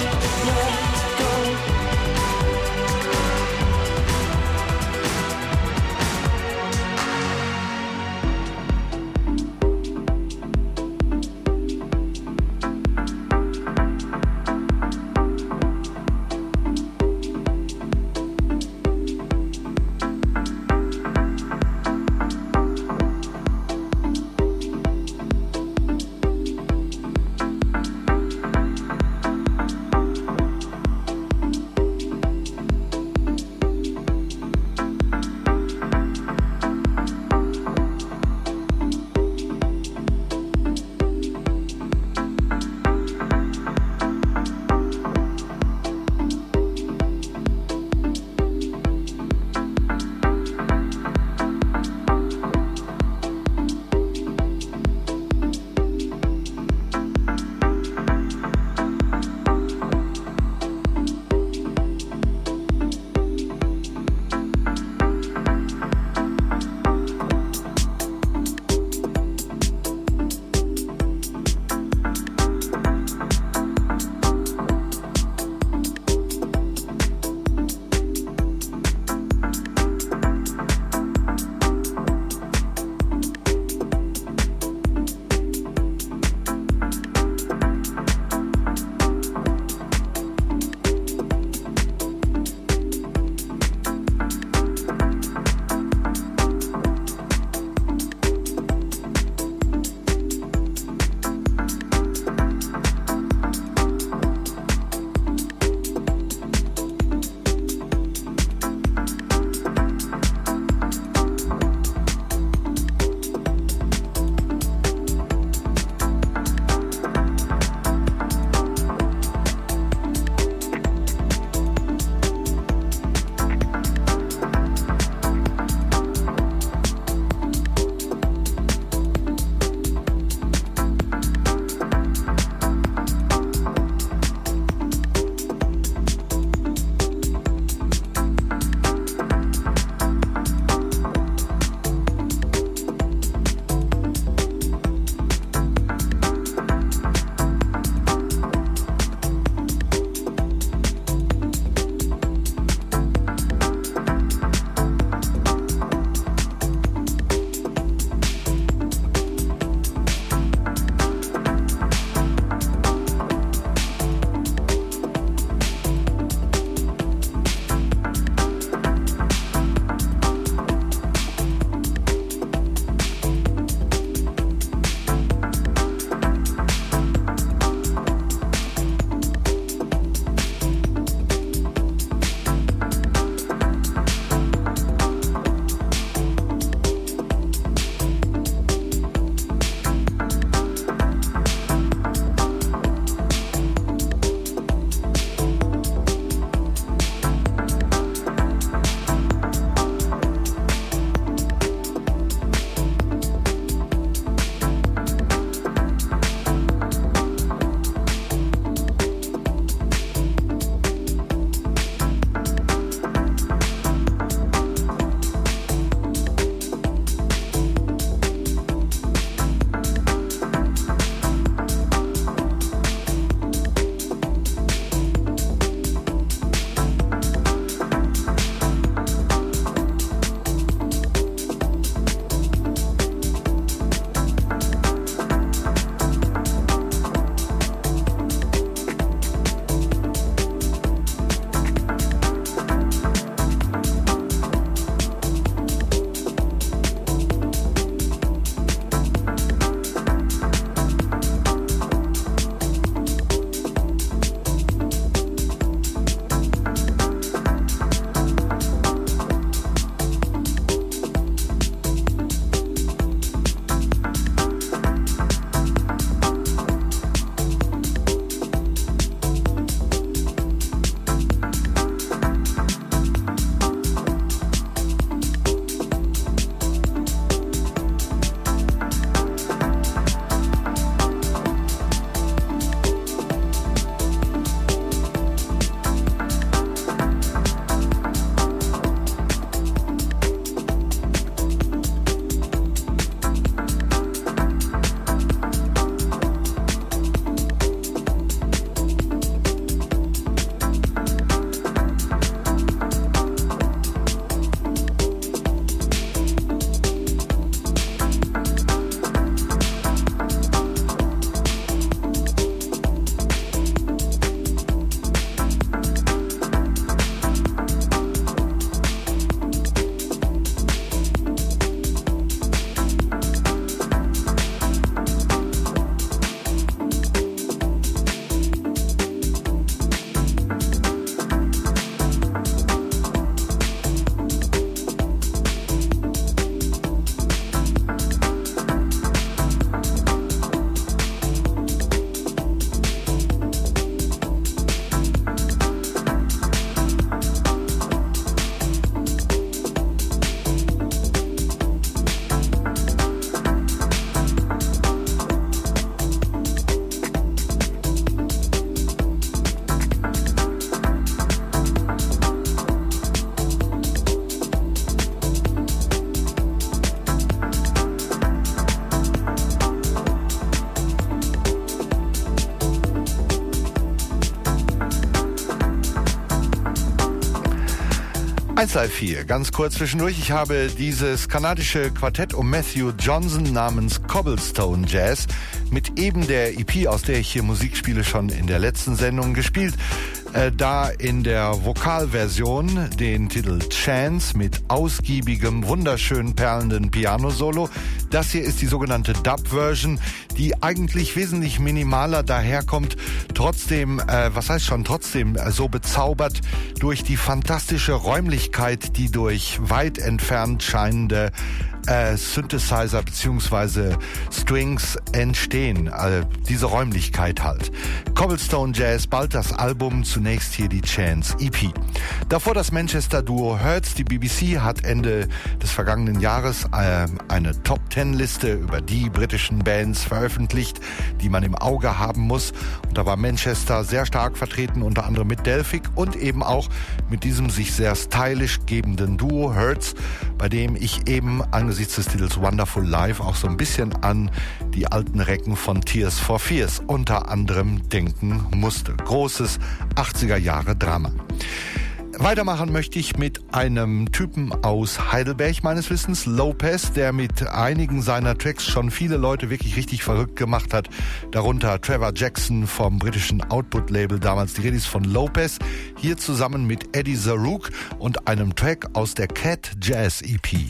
eins drei vier, ganz kurz zwischendurch. Ich habe dieses kanadische Quartett um Matthew Johnson namens Cobblestone Jazz mit eben der E P, aus der ich hier Musik spiele, schon in der letzten Sendung gespielt. Äh, da in der Vokalversion den Titel Chance mit ausgiebigem, wunderschön perlenden Piano-Solo. Das hier ist die sogenannte Dub-Version, die eigentlich wesentlich minimaler daherkommt, trotzdem, äh, was heißt schon trotzdem, äh, so bezaubert durch die fantastische Räumlichkeit, die durch weit entfernt scheinende äh, Synthesizer bzw. Strings entstehen. Äh, diese Räumlichkeit halt. Cobblestone Jazz, bald das Album, zunächst hier die Chance E P. Davor das Manchester-Duo Hertz. Die B B C hat Ende des vergangenen Jahres äh, eine Top-Ten-Liste über die britischen Bands veröffentlicht, die man im Auge haben muss. Und da war Manchester sehr stark vertreten, unter anderem mit Delphic und eben auch mit diesem sich sehr stylisch gebenden Duo Hertz, bei dem ich eben angesichts des Titels Wonderful Life auch so ein bisschen an die alten Recken von Tears for Fears unter anderem denken musste. Großes achtziger Jahre Drama. Weitermachen möchte ich mit einem Typen aus Heidelberg, meines Wissens, Lopez, der mit einigen seiner Tracks schon viele Leute wirklich richtig verrückt gemacht hat. Darunter Trevor Jackson vom britischen Output-Label, damals die Rede ist von Lopez, hier zusammen mit Eddie Zaruk und einem Track aus der Cat Jazz E P.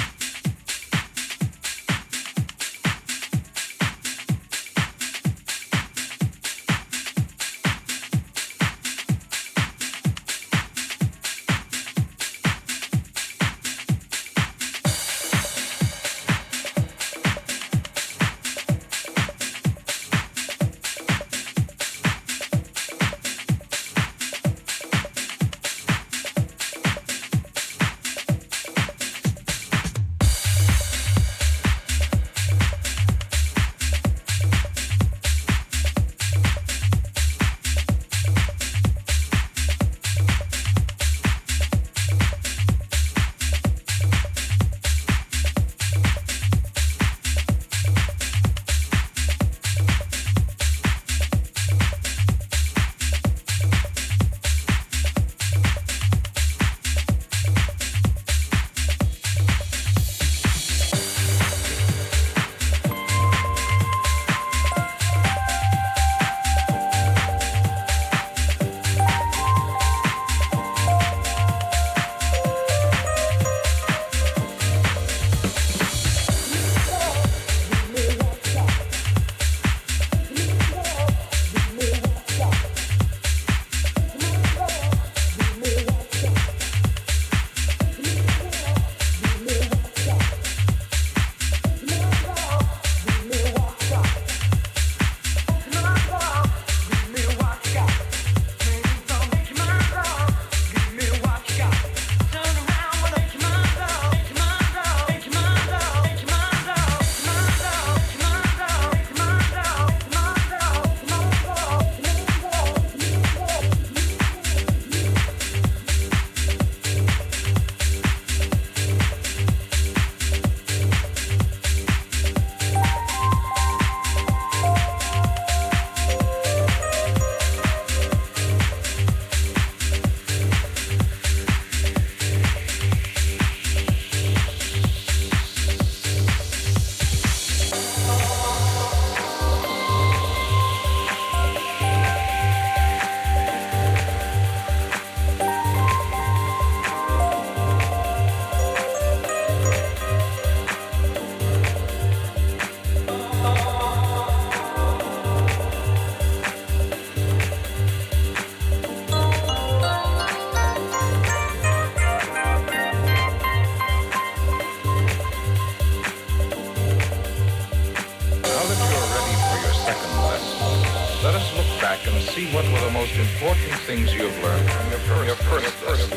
see what were the most important things you've learned from your first, your first lesson.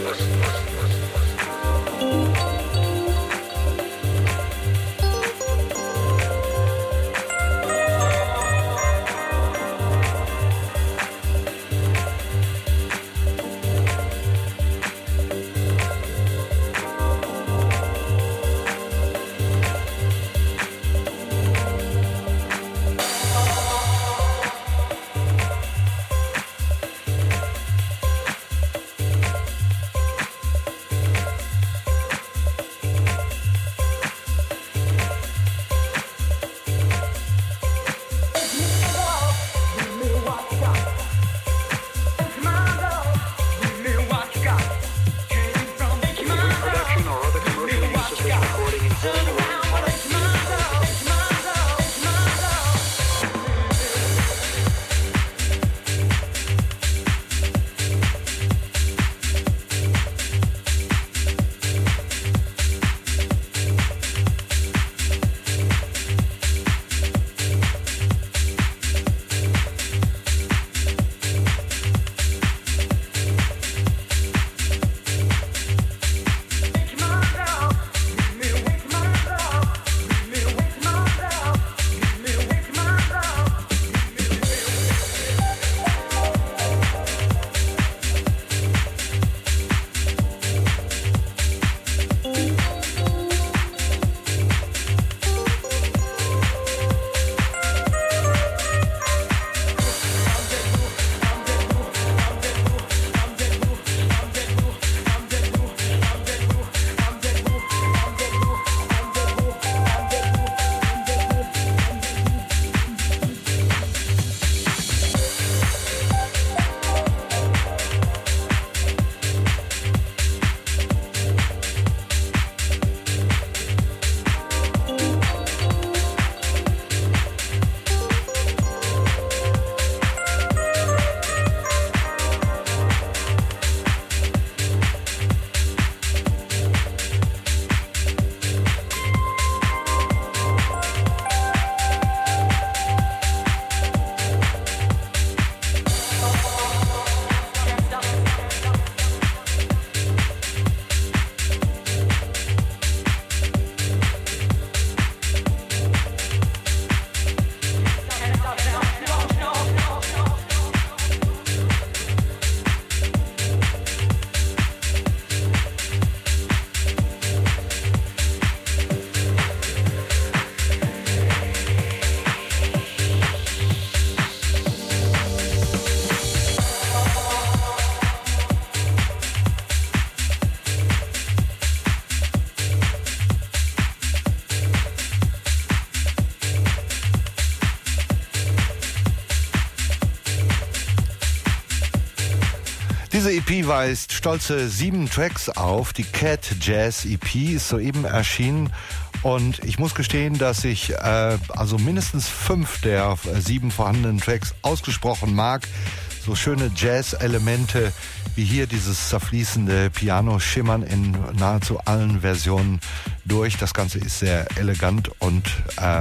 Diese E P weist stolze sieben Tracks auf. Die Cat Jazz E P ist soeben erschienen. Und ich muss gestehen, dass ich äh, also mindestens fünf der äh, sieben vorhandenen Tracks ausgesprochen mag. So schöne Jazz-Elemente wie hier dieses zerfließende Piano schimmern in nahezu allen Versionen durch. Das Ganze ist sehr elegant und äh,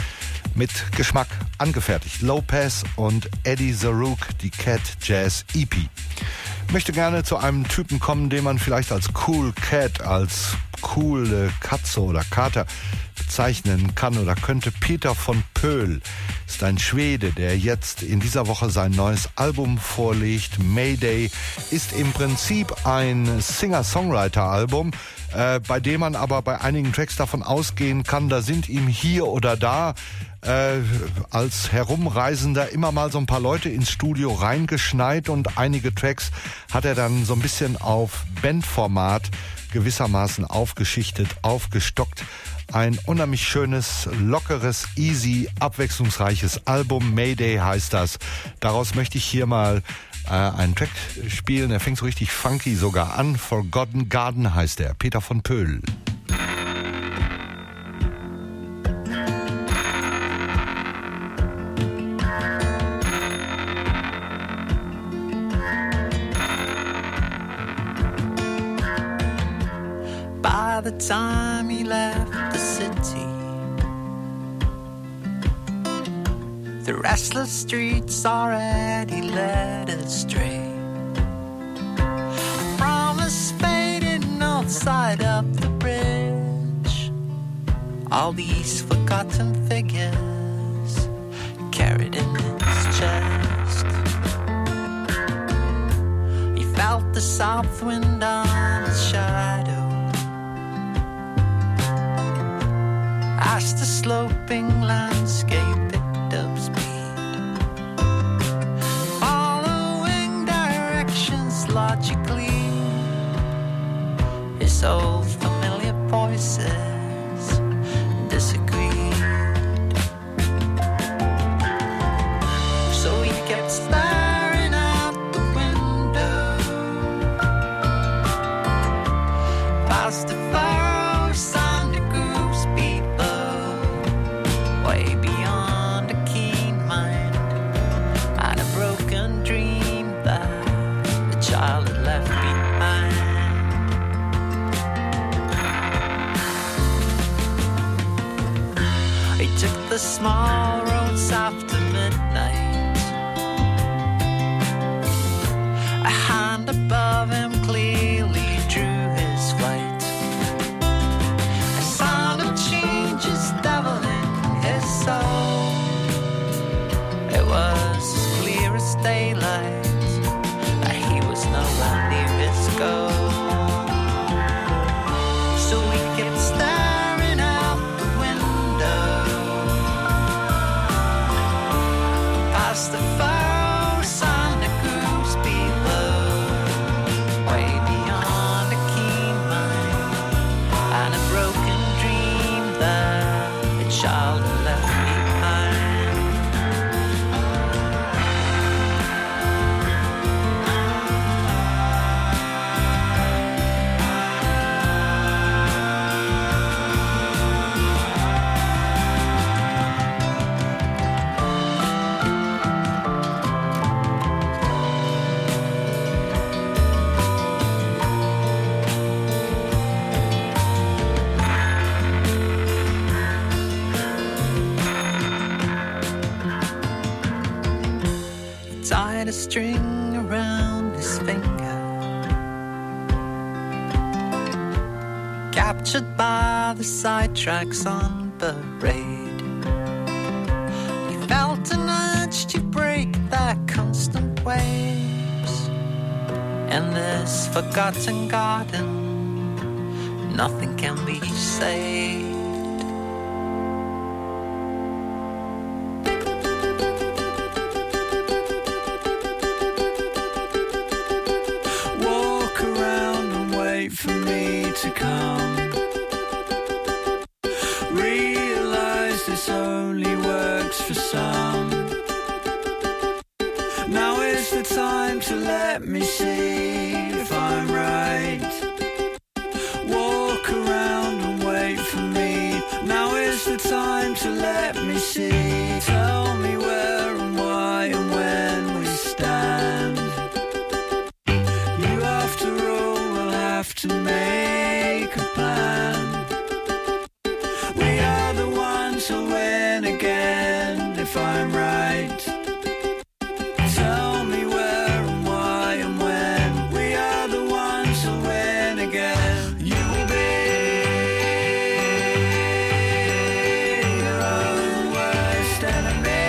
mit Geschmack angefertigt. Lopez und Eddie Zaruk, die Cat Jazz E P. Ich möchte gerne zu einem Typen kommen, den man vielleicht als Cool Cat, als coole Katze oder Kater bezeichnen kann oder könnte. Peter von Pöhl ist ein Schwede, der jetzt in dieser Woche sein neues Album vorlegt. Mayday ist im Prinzip ein Singer-Songwriter-Album, äh, bei dem man aber bei einigen Tracks davon ausgehen kann, da sind ihm hier oder da Äh, als Herumreisender immer mal so ein paar Leute ins Studio reingeschneit und einige Tracks hat er dann so ein bisschen auf Bandformat gewissermaßen aufgeschichtet, aufgestockt. Ein unheimlich schönes, lockeres, easy, abwechslungsreiches Album. Mayday heißt das. Daraus möchte ich hier mal äh, einen Track spielen. Er fängt so richtig funky sogar an. Forgotten Garden heißt er. Peter von Pöhl. By the time he left the city, the restless streets already led astray from promise faded north side of the bridge. All these forgotten figures carried in his chest. He felt the south wind on his shadow as the sloping landscape picked up speed, following directions logically. His old familiar voices disagreed, so he kept staring out the window past the furrows and the grooves small roads after midnight. A hand above him clearly drew his flight. A sound of change is devil in his soul. It was as clear as daylight that he was nowhere near his goal. So we kept staring out the window past the firs and the grooves below, way beyond a keen mind and a broken dream that a child had left behind. Tied a string around his finger, captured by the sidetracks on parade. He felt an urge to break their constant waves. In this forgotten garden, nothing can be saved. For me to come, realize this only works for some. Now is the time to let me see if I'm right. Walk around and wait for me. Now is the time to let me see. Tell me where and why and when we stand. You after all have to make a plan. We are the ones who'll win again if I'm right. Tell me where and why and when. We are the ones who'll win again. You will be your own worst enemy.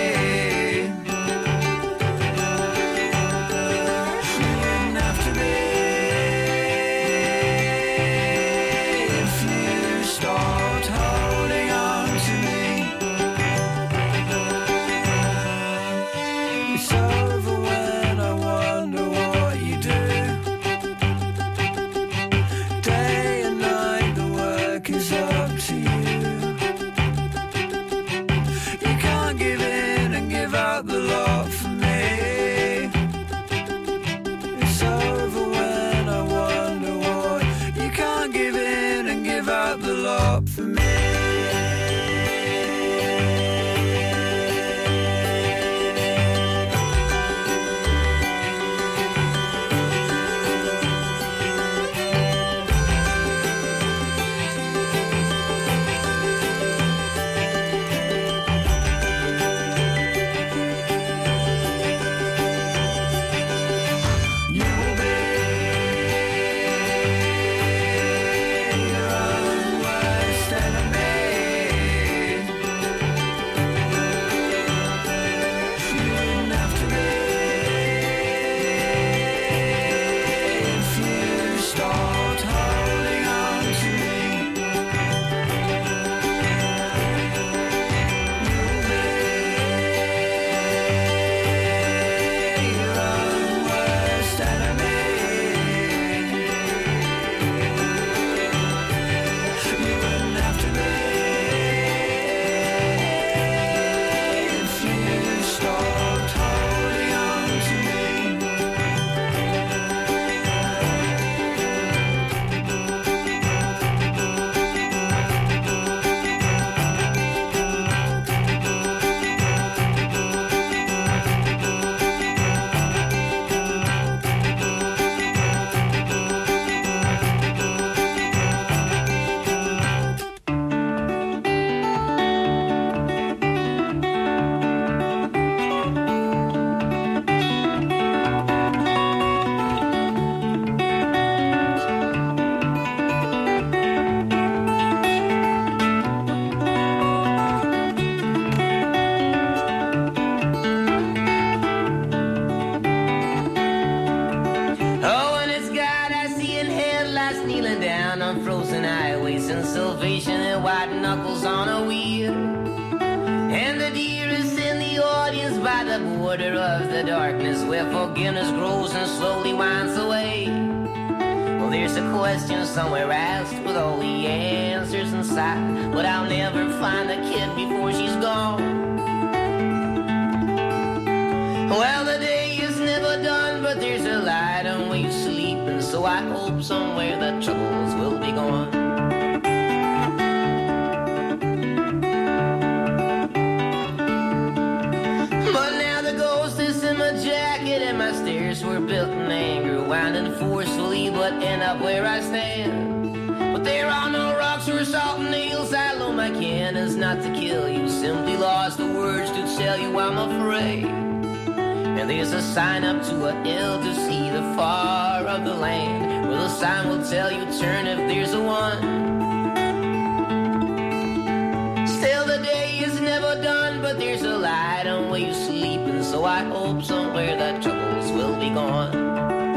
You wouldn't have to be stopped holding on to me. It's over when I wonder what you do. Day and night the work is up to you. You can't give in and give out the lot for me. It's over when I wonder what you can't give in and give out the lot for me. You will be your own worst enemy. headlights kneeling down on frozen highways and salvation and white knuckles on a wheel. And the deer is in the audience by the border of the darkness where forgiveness grows and slowly winds away. Well, there's a question somewhere asked with all the answers inside, but I'll never find the kid before she's gone. Well, the day is never done, but there's a light on where you sleep, and so I hope somewhere the troubles will be gone. But now the ghost is in my jacket, and my stairs were built in anger, winding forcefully, but end up where I stand. But there are no rocks or salt and nails. I load my cannons not to kill you, simply lost the words to tell you I'm afraid. And there's a sign up to a hill to see the far of the land, where the sign will tell you turn if there's a one. Still the day is never done, but there's a light on where you sleep, and so I hope somewhere the troubles will be gone.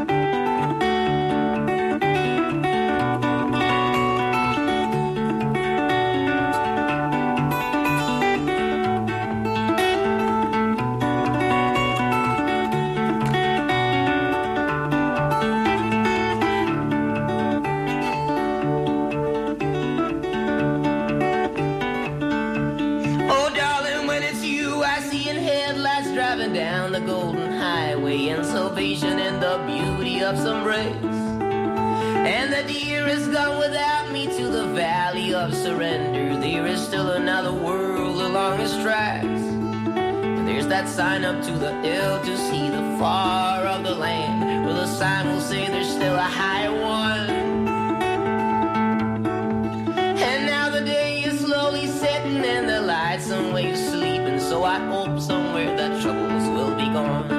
Down the golden highway and salvation and the beauty of some race. And the deer is gone without me to the valley of surrender. There is still another world along its tracks. And there's that sign up to the hill to see the far of the land, where the sign will say there's still a higher one. And now the day is slowly setting and the lights somewhere you sleep, and so I hope somewhere the troubles will be gone.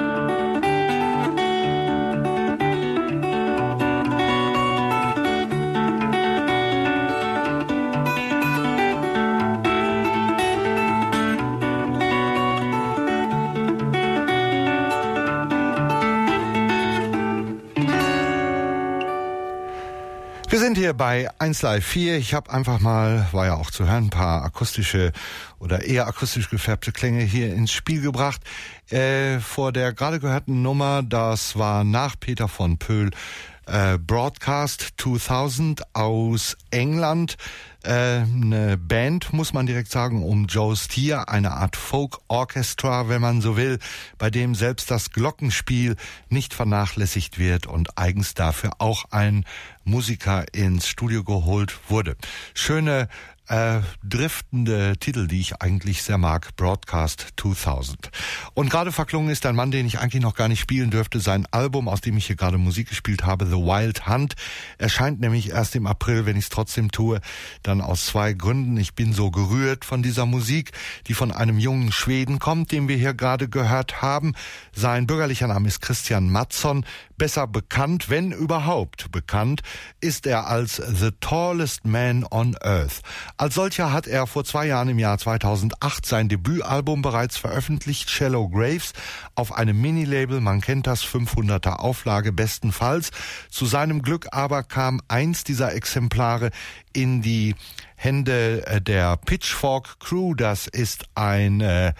Wir sind hier bei eins Live vier. Ich habe einfach mal, war ja auch zu hören, ein paar akustische oder eher akustisch gefärbte Klänge hier ins Spiel gebracht. Äh, vor der gerade gehörten Nummer, das war nach Peter von Pöhl, äh, Broadcast zweitausend aus England. Äh, eine Band, muss man direkt sagen, um Joe Steer, eine Art Folk-Orchestra, wenn man so will, bei dem selbst das Glockenspiel nicht vernachlässigt wird und eigens dafür auch ein Musiker ins Studio geholt wurde. Schöne Äh, driftende Titel, die ich eigentlich sehr mag, Broadcast zweitausend. Und gerade verklungen ist ein Mann, den ich eigentlich noch gar nicht spielen dürfte. Sein Album, aus dem ich hier gerade Musik gespielt habe, The Wild Hunt, erscheint nämlich erst im April, wenn ich es trotzdem tue, dann aus zwei Gründen. Ich bin so gerührt von dieser Musik, die von einem jungen Schweden kommt, den wir hier gerade gehört haben. Sein bürgerlicher Name ist Christian Mattsson. Besser bekannt, wenn überhaupt bekannt, ist er als The Tallest Man on Earth. Als solcher hat er vor zwei Jahren im Jahr zweitausendacht sein Debütalbum bereits veröffentlicht, Shallow Graves, auf einem Minilabel, man kennt das, fünfhunderter Auflage bestenfalls. Zu seinem Glück aber kam eins dieser Exemplare in die Hände der Pitchfork Crew. Das ist ein äh,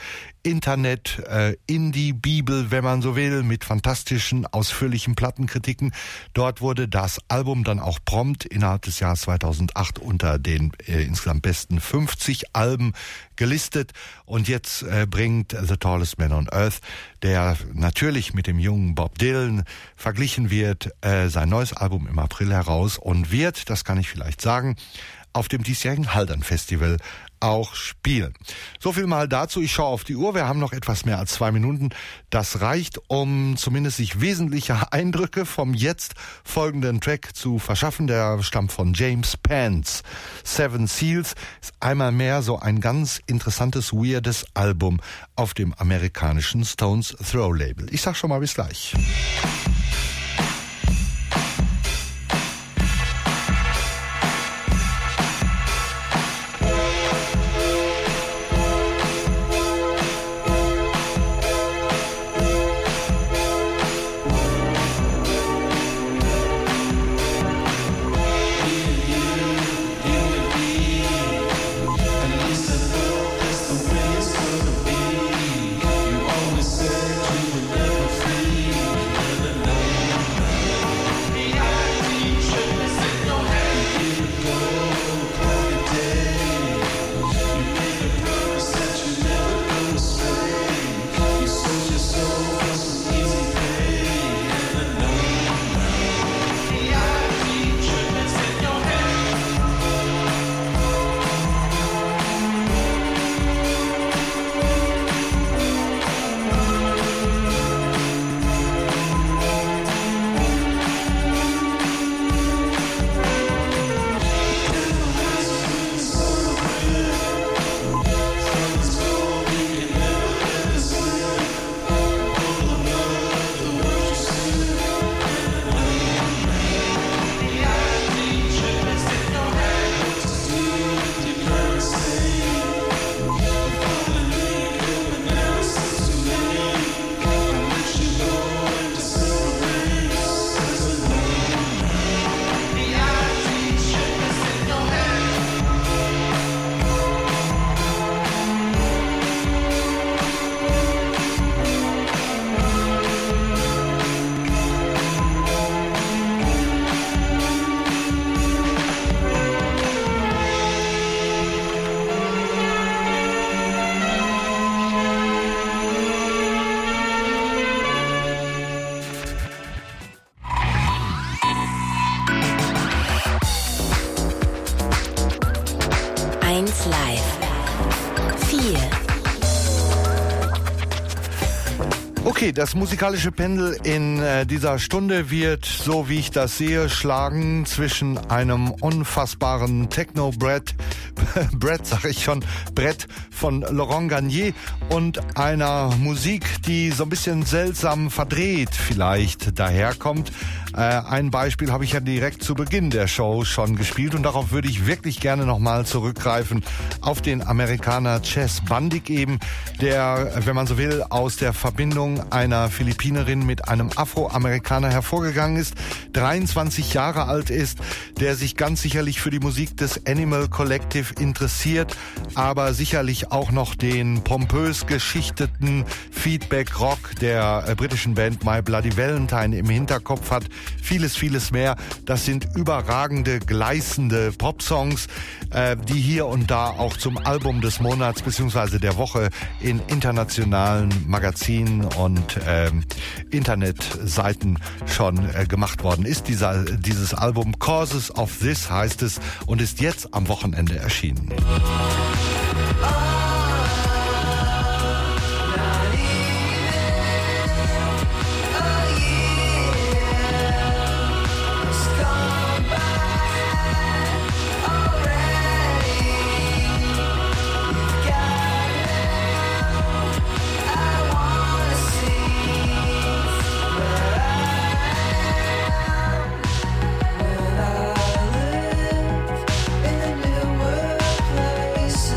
Internet-Indie-Bibel, äh, wenn man so will, mit fantastischen, ausführlichen Plattenkritiken. Dort wurde das Album dann auch prompt innerhalb des Jahres zweitausendacht unter den äh, insgesamt besten fünfzig Alben gelistet. Und jetzt äh, bringt The Tallest Man on Earth, der natürlich mit dem jungen Bob Dylan verglichen wird, äh, sein neues Album im April heraus und wird, das kann ich vielleicht sagen, auf dem diesjährigen Haldern Festival auch spielen. So viel mal dazu. Ich schaue auf die Uhr. Wir haben noch etwas mehr als zwei Minuten. Das reicht, um zumindest sich wesentliche Eindrücke vom jetzt folgenden Track zu verschaffen. Der stammt von James Pants. Seven Seals ist einmal mehr so ein ganz interessantes, weirdes Album auf dem amerikanischen Stones Throw Label. Ich sag schon mal bis gleich. eins Live. vier. Okay, das musikalische Pendel in äh, dieser Stunde wird, so wie ich das sehe, schlagen zwischen einem unfassbaren Techno-Brett, Brett sag ich schon, Brett von Laurent Garnier und einer Musik, die so ein bisschen seltsam verdreht vielleicht daherkommt. Äh, ein Beispiel habe ich ja direkt zu Beginn der Show schon gespielt und darauf würde ich wirklich gerne nochmal zurückgreifen auf den Amerikaner Chess Bandig eben, der, wenn man so will, aus der Verbindung einer Philippinerin mit einem Afroamerikaner hervorgegangen ist, dreiundzwanzig Jahre alt ist, der sich ganz sicherlich für die Musik des Animal Collective interessiert, aber sicherlich auch noch den pompös geschichteten Feedback Rock der äh, britischen Band My Bloody Valentine im Hinterkopf hat. Vieles, vieles mehr. Das sind überragende, gleißende Popsongs, äh, die hier und da auch zum Album des Monats bzw. der Woche in internationalen Magazinen und ähm, Internetseiten schon äh, gemacht worden ist. Dieser, dieses Album Causes of This heißt es und ist jetzt am Wochenende erschienen. Place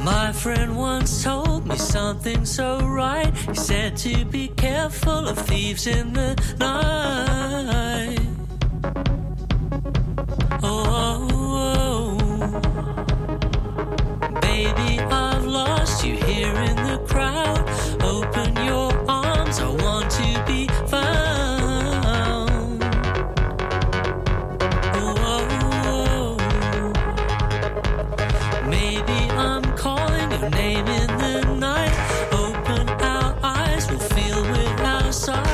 My friend once told me something so right. He said to be careful of thieves in the night. Oh, oh, oh. Baby, I've lost you here in the crowd. Open your arms, I want to be found. Oh, oh, oh. Maybe I'm calling your name in the night. Open our eyes, we'll feel without sight.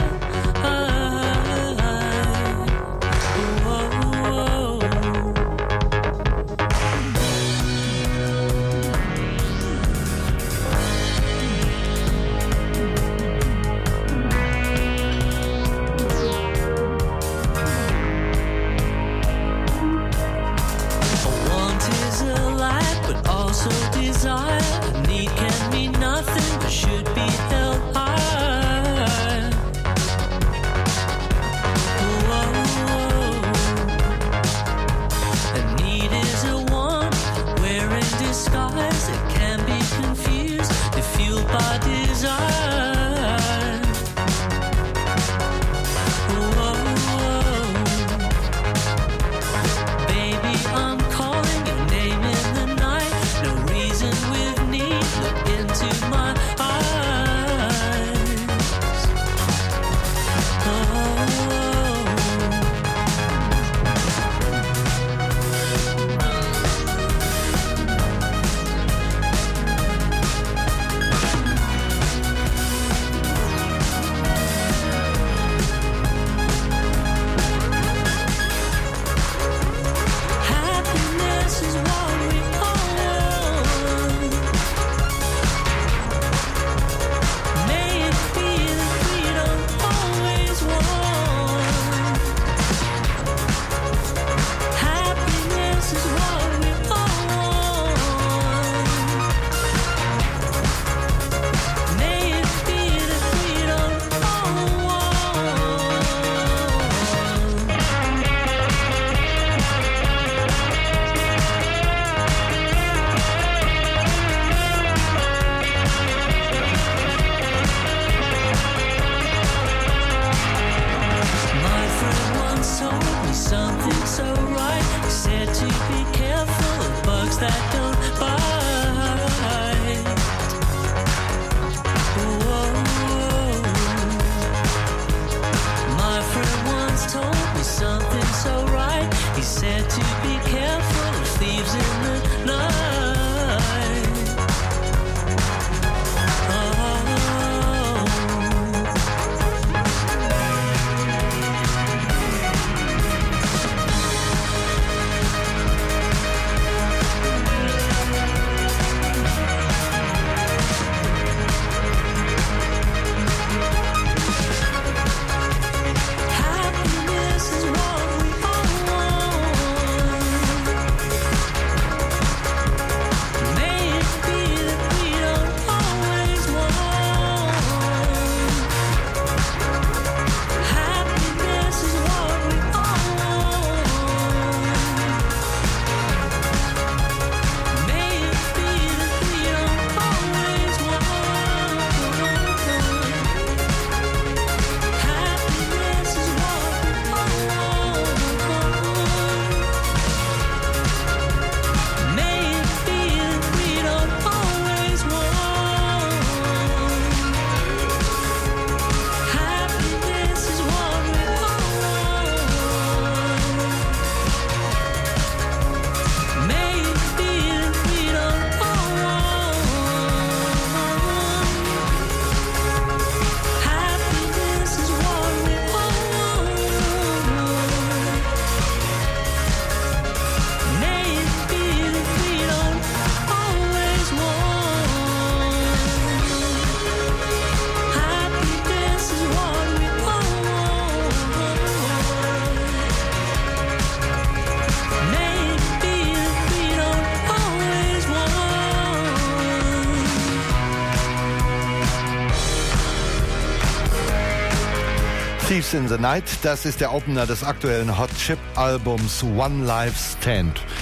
Thieves in the Night, das ist der Opener des aktuellen Hot Chip Albums One Life Stand.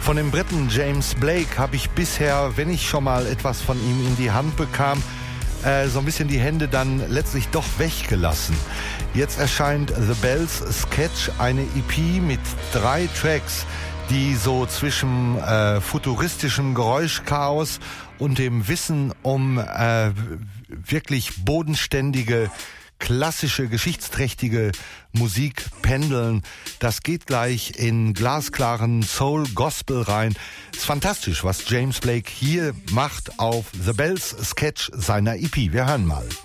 Von dem Briten James Blake habe ich bisher, wenn ich schon mal etwas von ihm in die Hand bekam, äh, so ein bisschen die Hände dann letztlich doch weggelassen. Jetzt erscheint The Bells Sketch, eine E P mit drei Tracks, die so zwischen äh, futuristischem Geräuschchaos und dem Wissen um äh, wirklich bodenständige, klassische, geschichtsträchtige Musik pendeln. Das geht gleich in glasklaren Soul-Gospel rein. Ist fantastisch, was James Blake hier macht auf The Bells Sketch seiner E P. Wir hören mal.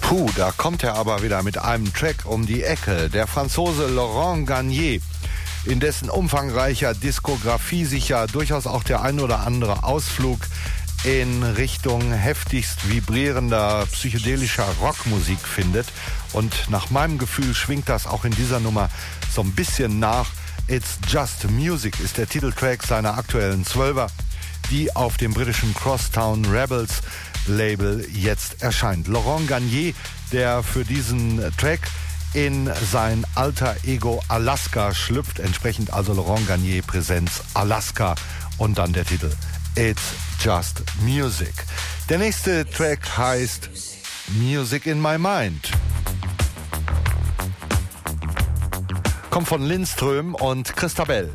Puh, da kommt er aber wieder mit einem Track um die Ecke. Der Franzose Laurent Garnier, in dessen umfangreicher Diskografie sich ja durchaus auch der ein oder andere Ausflug in Richtung heftigst vibrierender psychedelischer Rockmusik findet. Und nach meinem Gefühl schwingt das auch in dieser Nummer so ein bisschen nach. It's Just Music ist der Titeltrack seiner aktuellen Zwölfer, die auf dem britischen Crosstown Rebels Label jetzt erscheint. Laurent Garnier, der für diesen Track in sein alter Ego Alaska schlüpft, entsprechend also Laurent Garnier Präsenz Alaska und dann der Titel It's Just Music. Der nächste Track heißt Music in My Mind. Kommt von Lindström und Christabel.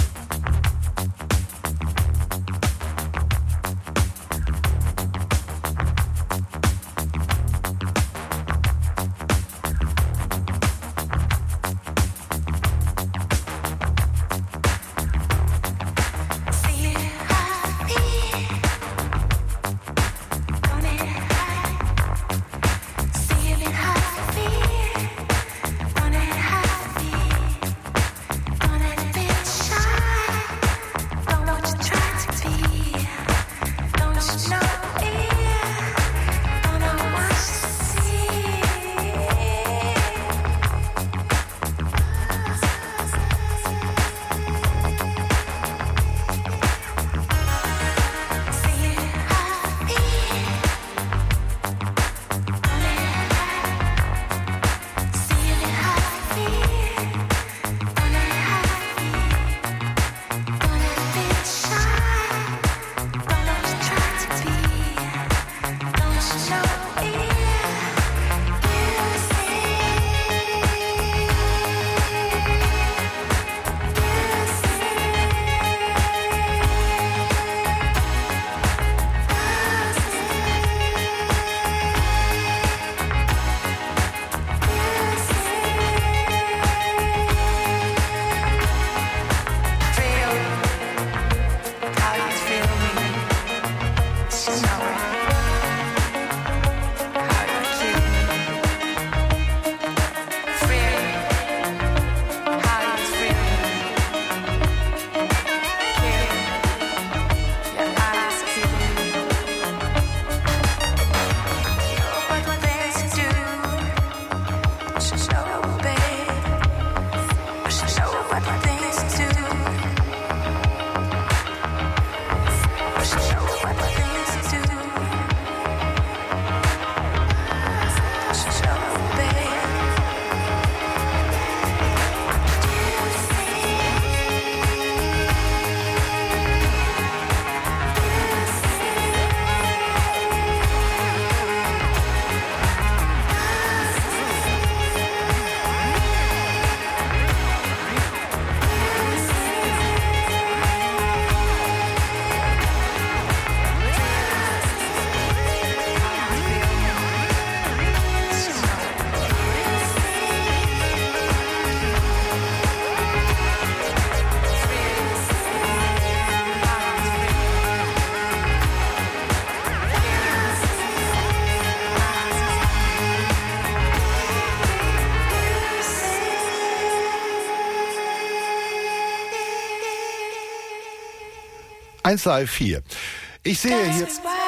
eins drei vier. Ich sehe hier...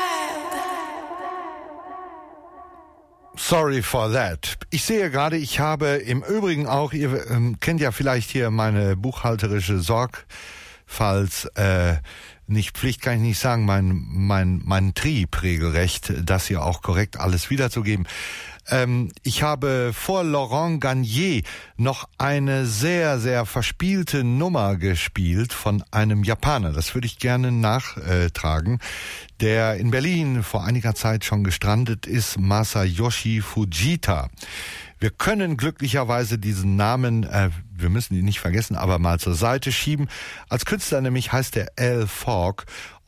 Sorry for that. Ich sehe gerade, ich habe im Übrigen auch, ihr ähm, kennt ja vielleicht hier meine buchhalterische Sorgfalts, äh, nicht Pflicht, kann ich nicht sagen, mein, mein, mein Trieb regelrecht, das hier auch korrekt alles wiederzugeben. Ähm, ich habe vor Laurent Garnier noch eine sehr, sehr verspielte Nummer gespielt von einem Japaner. Das würde ich gerne nachtragen, der in Berlin vor einiger Zeit schon gestrandet ist, Masayoshi Fujita. Wir können glücklicherweise diesen Namen, äh, wir müssen ihn nicht vergessen, aber mal zur Seite schieben. Als Künstler nämlich heißt er Al Falk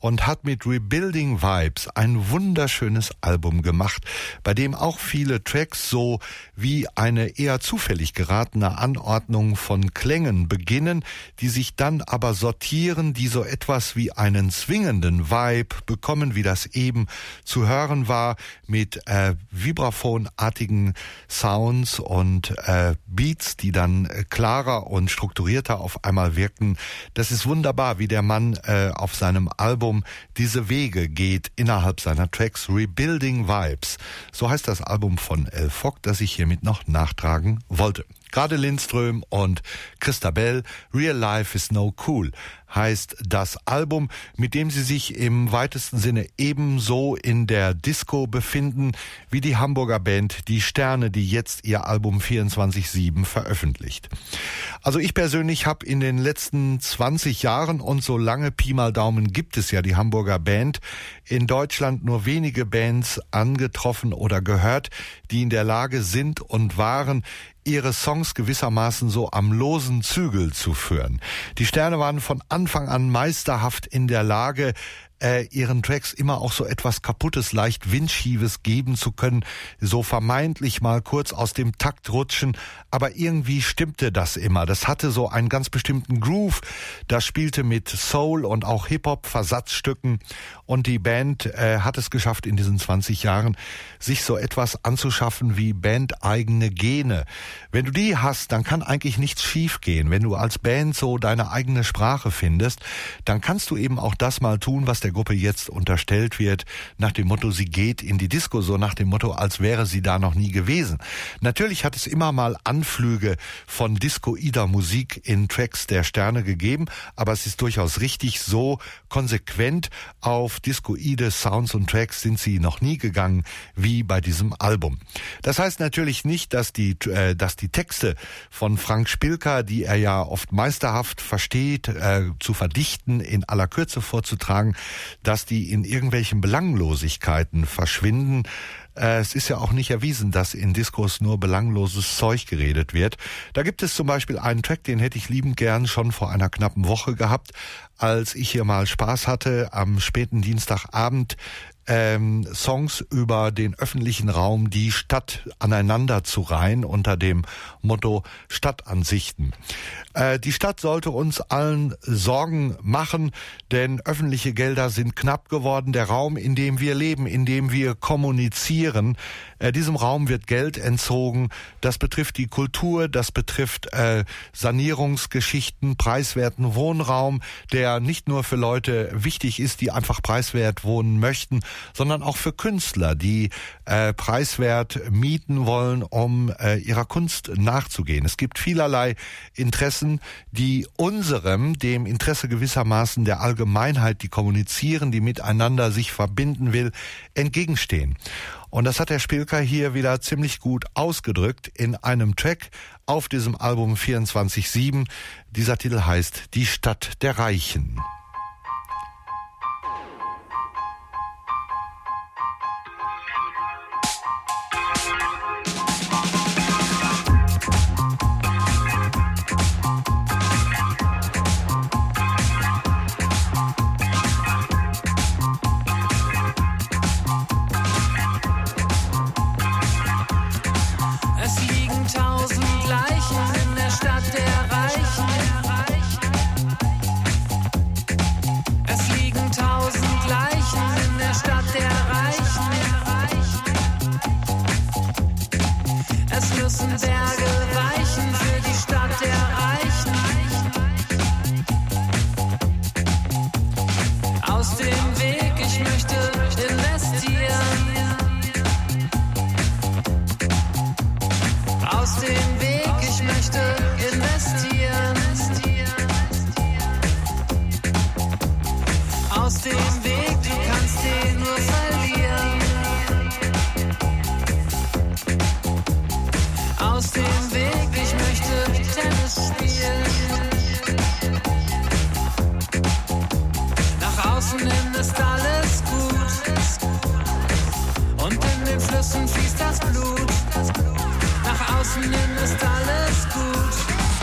und hat mit Rebuilding Vibes ein wunderschönes Album gemacht, bei dem auch viele Tracks so wie eine eher zufällig geratene Anordnung von Klängen beginnen, die sich dann aber sortieren, die so etwas wie einen zwingenden Vibe bekommen, wie das eben zu hören war, mit äh, vibraphonartigen Sounds und äh, Beats, die dann äh, klarer und strukturierter auf einmal wirkten. Das ist wunderbar, wie der Mann äh, auf seinem Album diese Wege geht innerhalb seiner Tracks. Rebuilding Vibes. So heißt das Album von El Fock, das ich hiermit noch nachtragen wollte. Gerade Lindström und Christabel, Real Life is No Cool, heißt das Album, mit dem sie sich im weitesten Sinne ebenso in der Disco befinden wie die Hamburger Band Die Sterne, die jetzt ihr Album vierundzwanzig sieben veröffentlicht. Also ich persönlich habe in den letzten zwanzig Jahren, und so lange Pi mal Daumen gibt es ja die Hamburger Band, in Deutschland nur wenige Bands angetroffen oder gehört, die in der Lage sind und waren, ihre Songs gewissermaßen so am losen Zügel zu führen. Die Sterne waren von Anfang an meisterhaft in der Lage, äh, ihren Tracks immer auch so etwas Kaputtes, leicht Windschiefes geben zu können, so vermeintlich mal kurz aus dem Takt rutschen, aber irgendwie stimmte das immer. Das hatte so einen ganz bestimmten Groove, das spielte mit Soul und auch Hip-Hop-Versatzstücken, und die Band äh, hat es geschafft, in diesen zwanzig Jahren sich so etwas anzuschaffen wie bandeigene Gene. Wenn du die hast, dann kann eigentlich nichts schief gehen. Wenn du als Band so deine eigene Sprache findest, dann kannst du eben auch das mal tun, was der Gruppe jetzt unterstellt wird, nach dem Motto, sie geht in die Disco, so nach dem Motto, als wäre sie da noch nie gewesen. Natürlich hat es immer mal Anflüge von discoider Musik in Tracks der Sterne gegeben, aber es ist durchaus richtig, so konsequent auf discoide Sounds und Tracks sind sie noch nie gegangen, wie bei diesem Album. Das heißt natürlich nicht, dass die, äh, dass die Texte von Frank Spilker, die er ja oft meisterhaft versteht, äh, zu verdichten, in aller Kürze vorzutragen, dass die in irgendwelchen Belanglosigkeiten verschwinden. Es ist ja auch nicht erwiesen, dass in Discos nur belangloses Zeug geredet wird. Da gibt es zum Beispiel einen Track, den hätte ich liebend gern schon vor einer knappen Woche gehabt, als ich hier mal Spaß hatte, am späten Dienstagabend ähm, Songs über den öffentlichen Raum, die Stadt aneinander zu reihen, unter dem Motto Stadtansichten. Äh, die Stadt sollte uns allen Sorgen machen, denn öffentliche Gelder sind knapp geworden. Der Raum, in dem wir leben, in dem wir kommunizieren, äh, diesem Raum wird Geld entzogen. Das betrifft die Kultur, das betrifft äh, Sanierungsgeschichten, preiswerten Wohnraum, der nicht nur für Leute wichtig ist, die einfach preiswert wohnen möchten, sondern auch für Künstler, die äh, preiswert mieten wollen, um äh, ihrer Kunst nachzugehen. Es gibt vielerlei Interessen, die unserem, dem Interesse gewissermaßen der Allgemeinheit, die kommunizieren, die miteinander sich verbinden will, entgegenstehen. Und das hat der Spilker hier wieder ziemlich gut ausgedrückt in einem Track auf diesem Album vierundzwanzig sieben. Dieser Titel heißt Die Stadt der Reichen.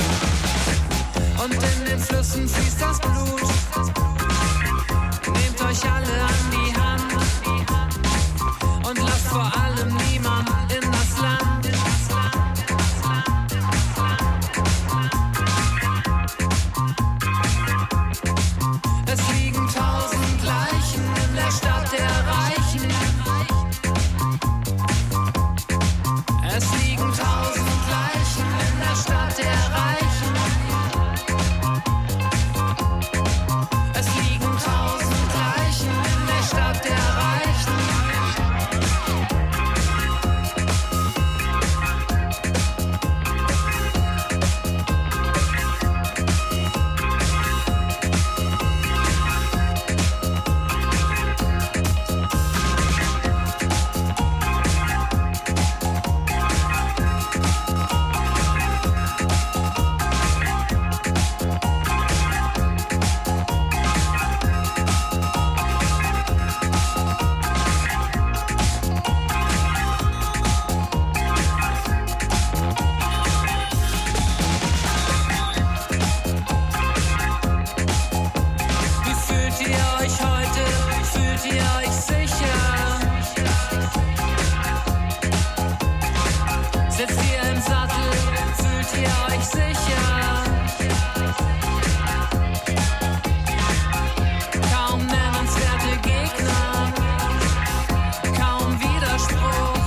Und in den Flüssen fließt das Blut. Nehmt euch euch alle an die Hand und lasst vor allem niemand in das Land. Es liegen tausend Leichen in der Stadt der Reichen. Es liegen tausend Leichen in der Stadt der Reichen. Es liegen tausend Leichen in der Stadt der Reichen. Wie fühlt ihr euch heute? Fühlt ihr euch sicher? Sitzt ihr im Sattel? Fühlt ihr euch sicher? Kaum nennenswerte Gegner, kaum Widerspruch.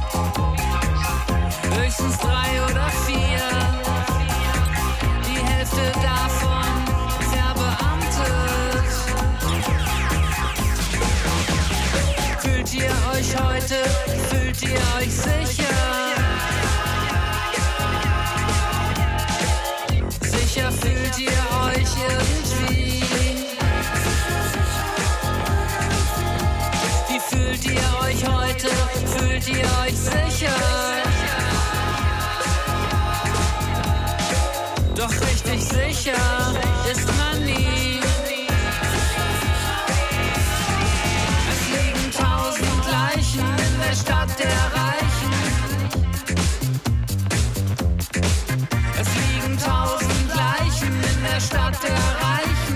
Höchstens drei oder vier, die Hälfte davon verbeamtet. Fühlt ihr euch heute? Fühlt ihr euch sicher? Sicher fühlt ihr euch irgendwie? Wie fühlt ihr euch heute? Fühlt ihr euch sicher? Doch richtig sicher ist man nie. Es liegen tausend Leichen in der Stadt der Reichen. Es liegen tausend Leichen in der Stadt der Reichen.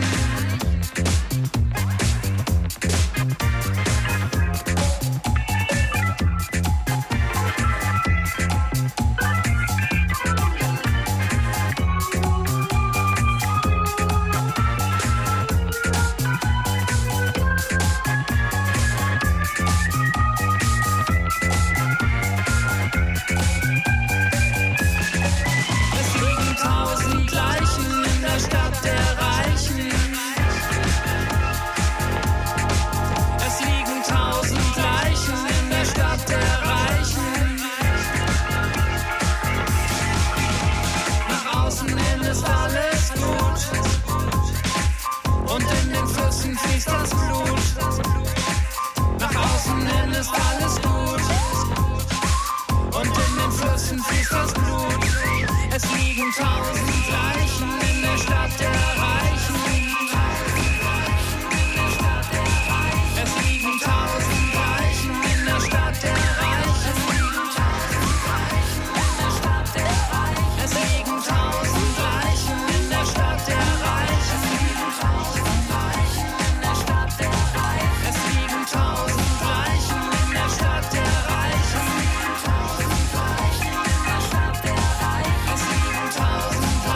Es liegen tausend Leichen in der Stadt der Reichen. Es liegen tausend Leichen in der Stadt der Reichen. Nach außen hin ist alles gut und in den Flüssen fließt das Blut. Nach außen hin ist alles gut und in den Flüssen fließt das Blut. Es liegen tausend Leichen in der Stadt der Reichen. Es liegen tausend Leichen in der Stadt der Reichen. Es liegen tausend Leichen in der Stadt der Reichen. Es liegen tausend Leichen in der Stadt der Reichen. Es liegen tausend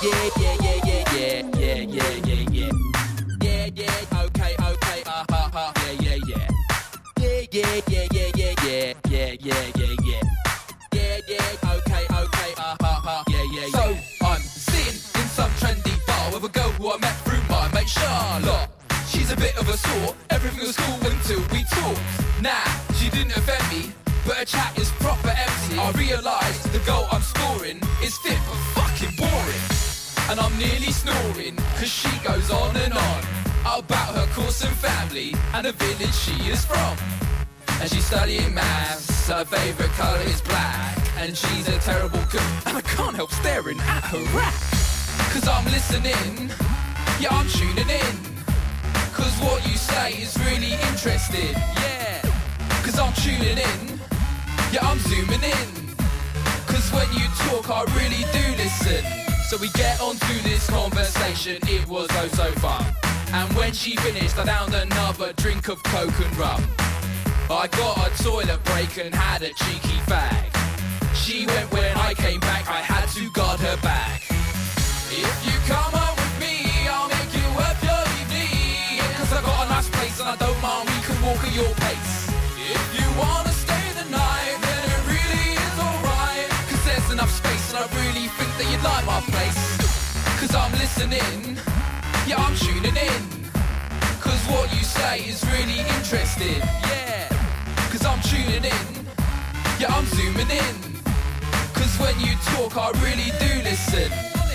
Yeah, yeah, yeah, yeah, yeah, yeah, yeah, yeah, yeah. Yeah, yeah, okay, okay, uh, uh, uh, yeah, yeah, yeah. Yeah, yeah, yeah, yeah, yeah, yeah, yeah, yeah, yeah, yeah. Yeah, yeah, okay, okay, uh, uh, uh, yeah, yeah, yeah. So, I'm sitting in some trendy bar with a girl who I met through my mate Charlotte. She's a bit of a sort, everything was cool until we talked. Nah, she didn't offend me, but her chat is proper empty. I realised the goal I'm scoring is fit but fucking boring. And I'm nearly snoring, cause she goes on and on about her course and family and the village she is from. And she's studying maths, her favourite colour is black. And she's a terrible cook, and I can't help staring at her rack. Cause I'm listening, yeah I'm tuning in. Cause what you say is really interesting, yeah. Cause I'm tuning in, yeah I'm zooming in. Cause when you talk I really do listen. So we get on to this conversation, it was oh so fun. And when she finished I downed another drink of coke and rum. I got a toilet break and had a cheeky fag. She went when I came back, I had to guard her back. If you come on with me, I'll make you worth your evening. Cause I got a nice place and I don't mind, we can walk at your pace. If you wanna stay the night, then it really is alright. Cause there's enough space and I really think that you'd like my place. Cause I'm listening, yeah I'm tuning in. Cause what you say is really interesting, yeah. Cause I'm tuning in, yeah I'm zooming in. Cause when you talk I really do listen.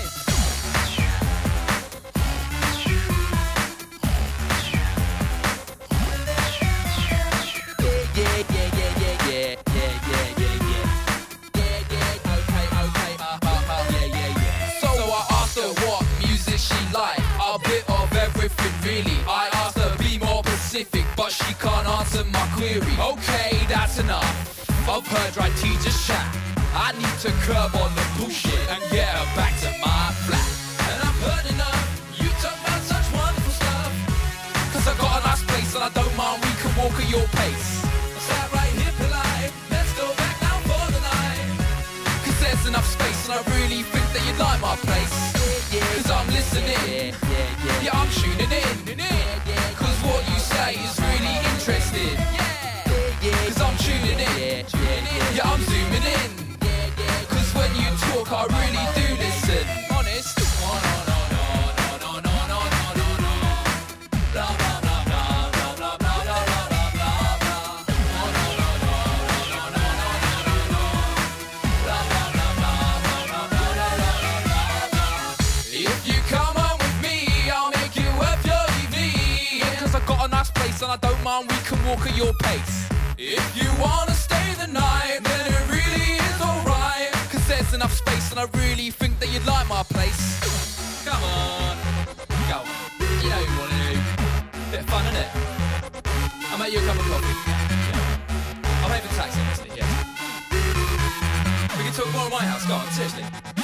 Yeah, yeah, yeah, yeah, yeah, yeah, yeah, yeah, yeah. Yeah, yeah, okay, okay, uh, uh, uh, yeah, yeah, yeah. So I asked her what music she liked, a bit of everything really. I asked her be more specific, but she can't answer my query. Okay, that's enough, I've heard right teachers chat. I need to curb on the bullshit and get her back to my flat. And I've heard enough, you talk about such wonderful stuff. Cause I got a nice place and I don't mind, we can walk at your pace. Sat right here polite, let's go back now for the night. Cause there's enough space and I really think that you'd like my place. Cause I'm listening, yeah I'm tuning in. Cause what you say is really interesting. Cause I'm tuning in, yeah I'm zooming in. Cause when you talk I really do listen. Honest. If you come on with me, I'll make it worth your evening. Cause I got a nice place and I don't mind, we can walk at your pace. If you wanna stay the night, then it really is alright. Cause there's enough space and I really think that you'd like my place. Come on, go on, you know you wanna do. Bit of fun, innit? I'll make you a cup of coffee. Yeah. I'll pay for taxi, isn't it? Yeah. We can talk more at my house, go on, seriously.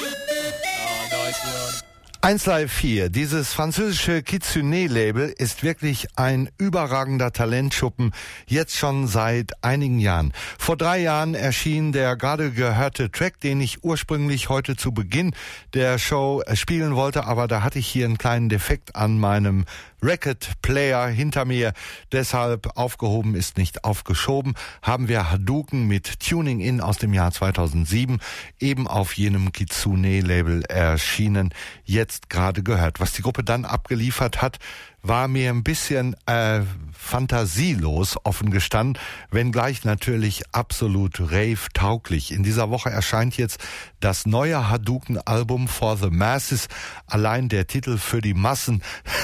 Oh, nice one. eins Live vier, dieses französische Kitsune-Label ist wirklich ein überragender Talentschuppen, jetzt schon seit einigen Jahren. Vor drei Jahren erschien der gerade gehörte Track, den ich ursprünglich heute zu Beginn der Show spielen wollte, aber da hatte ich hier einen kleinen Defekt an meinem Record-Player hinter mir, deshalb aufgehoben ist nicht aufgeschoben, haben wir Hadouken mit Tuning In aus dem Jahr zweitausendsieben, eben auf jenem Kitsune-Label erschienen, jetzt gerade gehört. Was die Gruppe dann abgeliefert hat, war mir ein bisschen äh, fantasielos, offen gestanden, wenngleich natürlich absolut rave-tauglich. In dieser Woche erscheint jetzt das neue Hadouken-Album For the Masses. Allein der Titel für die Massen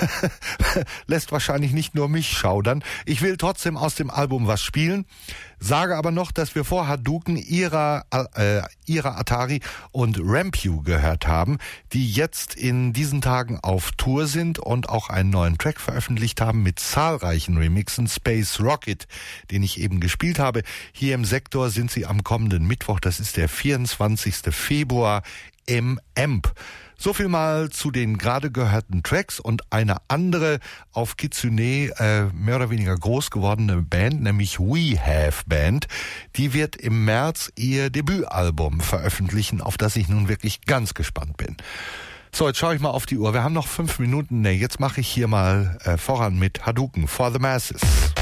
lässt wahrscheinlich nicht nur mich schaudern. Ich will trotzdem aus dem Album was spielen, sage aber noch, dass wir vor Hadouken ihrer, äh, ihrer Atari und Rampew gehört haben, die jetzt in diesen Tagen auf Tour sind und auch einen neuen Track veröffentlicht haben mit zahlreichen Remixen. Space Rocket, den ich eben gespielt habe. Hier im Sektor sind sie am kommenden Mittwoch, das ist der vierundzwanzigsten Februar, im A M P. So viel mal zu den gerade gehörten Tracks und eine andere auf Kitsune äh, mehr oder weniger groß gewordene Band, nämlich We Have Band, die wird im März ihr Debütalbum veröffentlichen, auf das ich nun wirklich ganz gespannt bin. So, jetzt schaue ich mal auf die Uhr. Wir haben noch fünf Minuten. Ne, jetzt mache ich hier mal äh, voran mit Hadouken, For the Masses.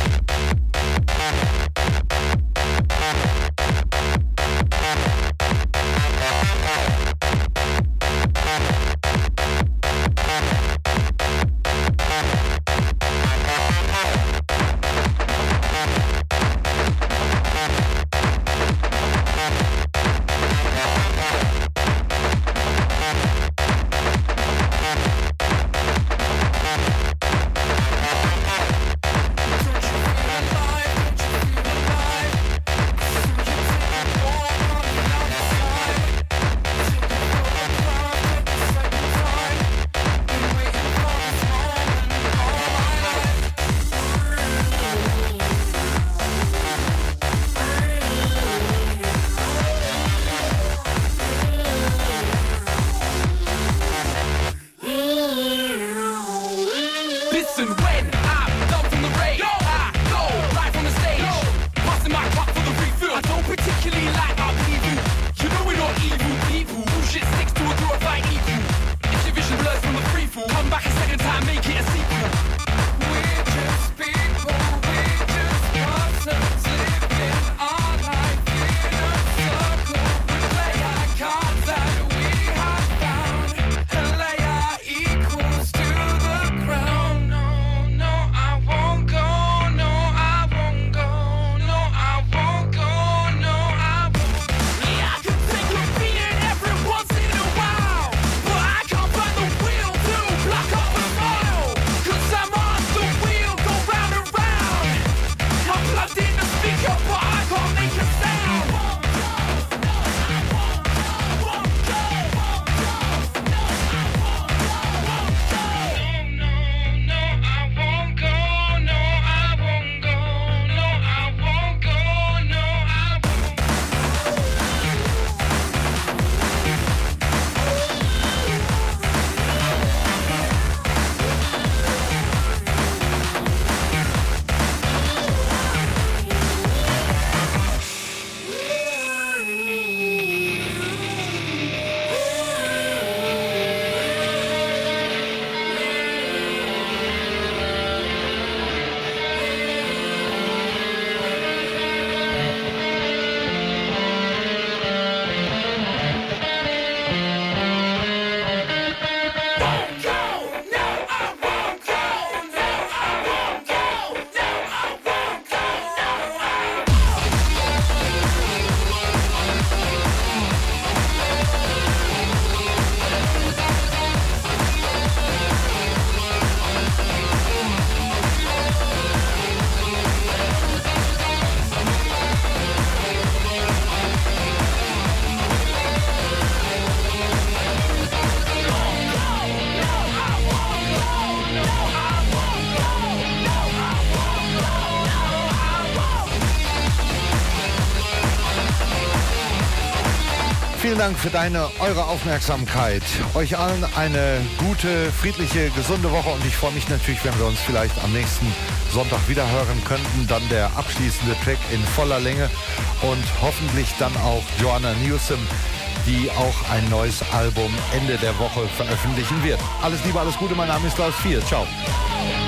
Vielen Dank für deine, eure Aufmerksamkeit. Euch allen eine gute, friedliche, gesunde Woche und ich freue mich natürlich, wenn wir uns vielleicht am nächsten Sonntag wieder hören könnten. Dann der abschließende Track in voller Länge und hoffentlich dann auch Joanna Newsom, die auch ein neues Album Ende der Woche veröffentlichen wird. Alles Liebe, alles Gute, mein Name ist Klaus vier. Ciao.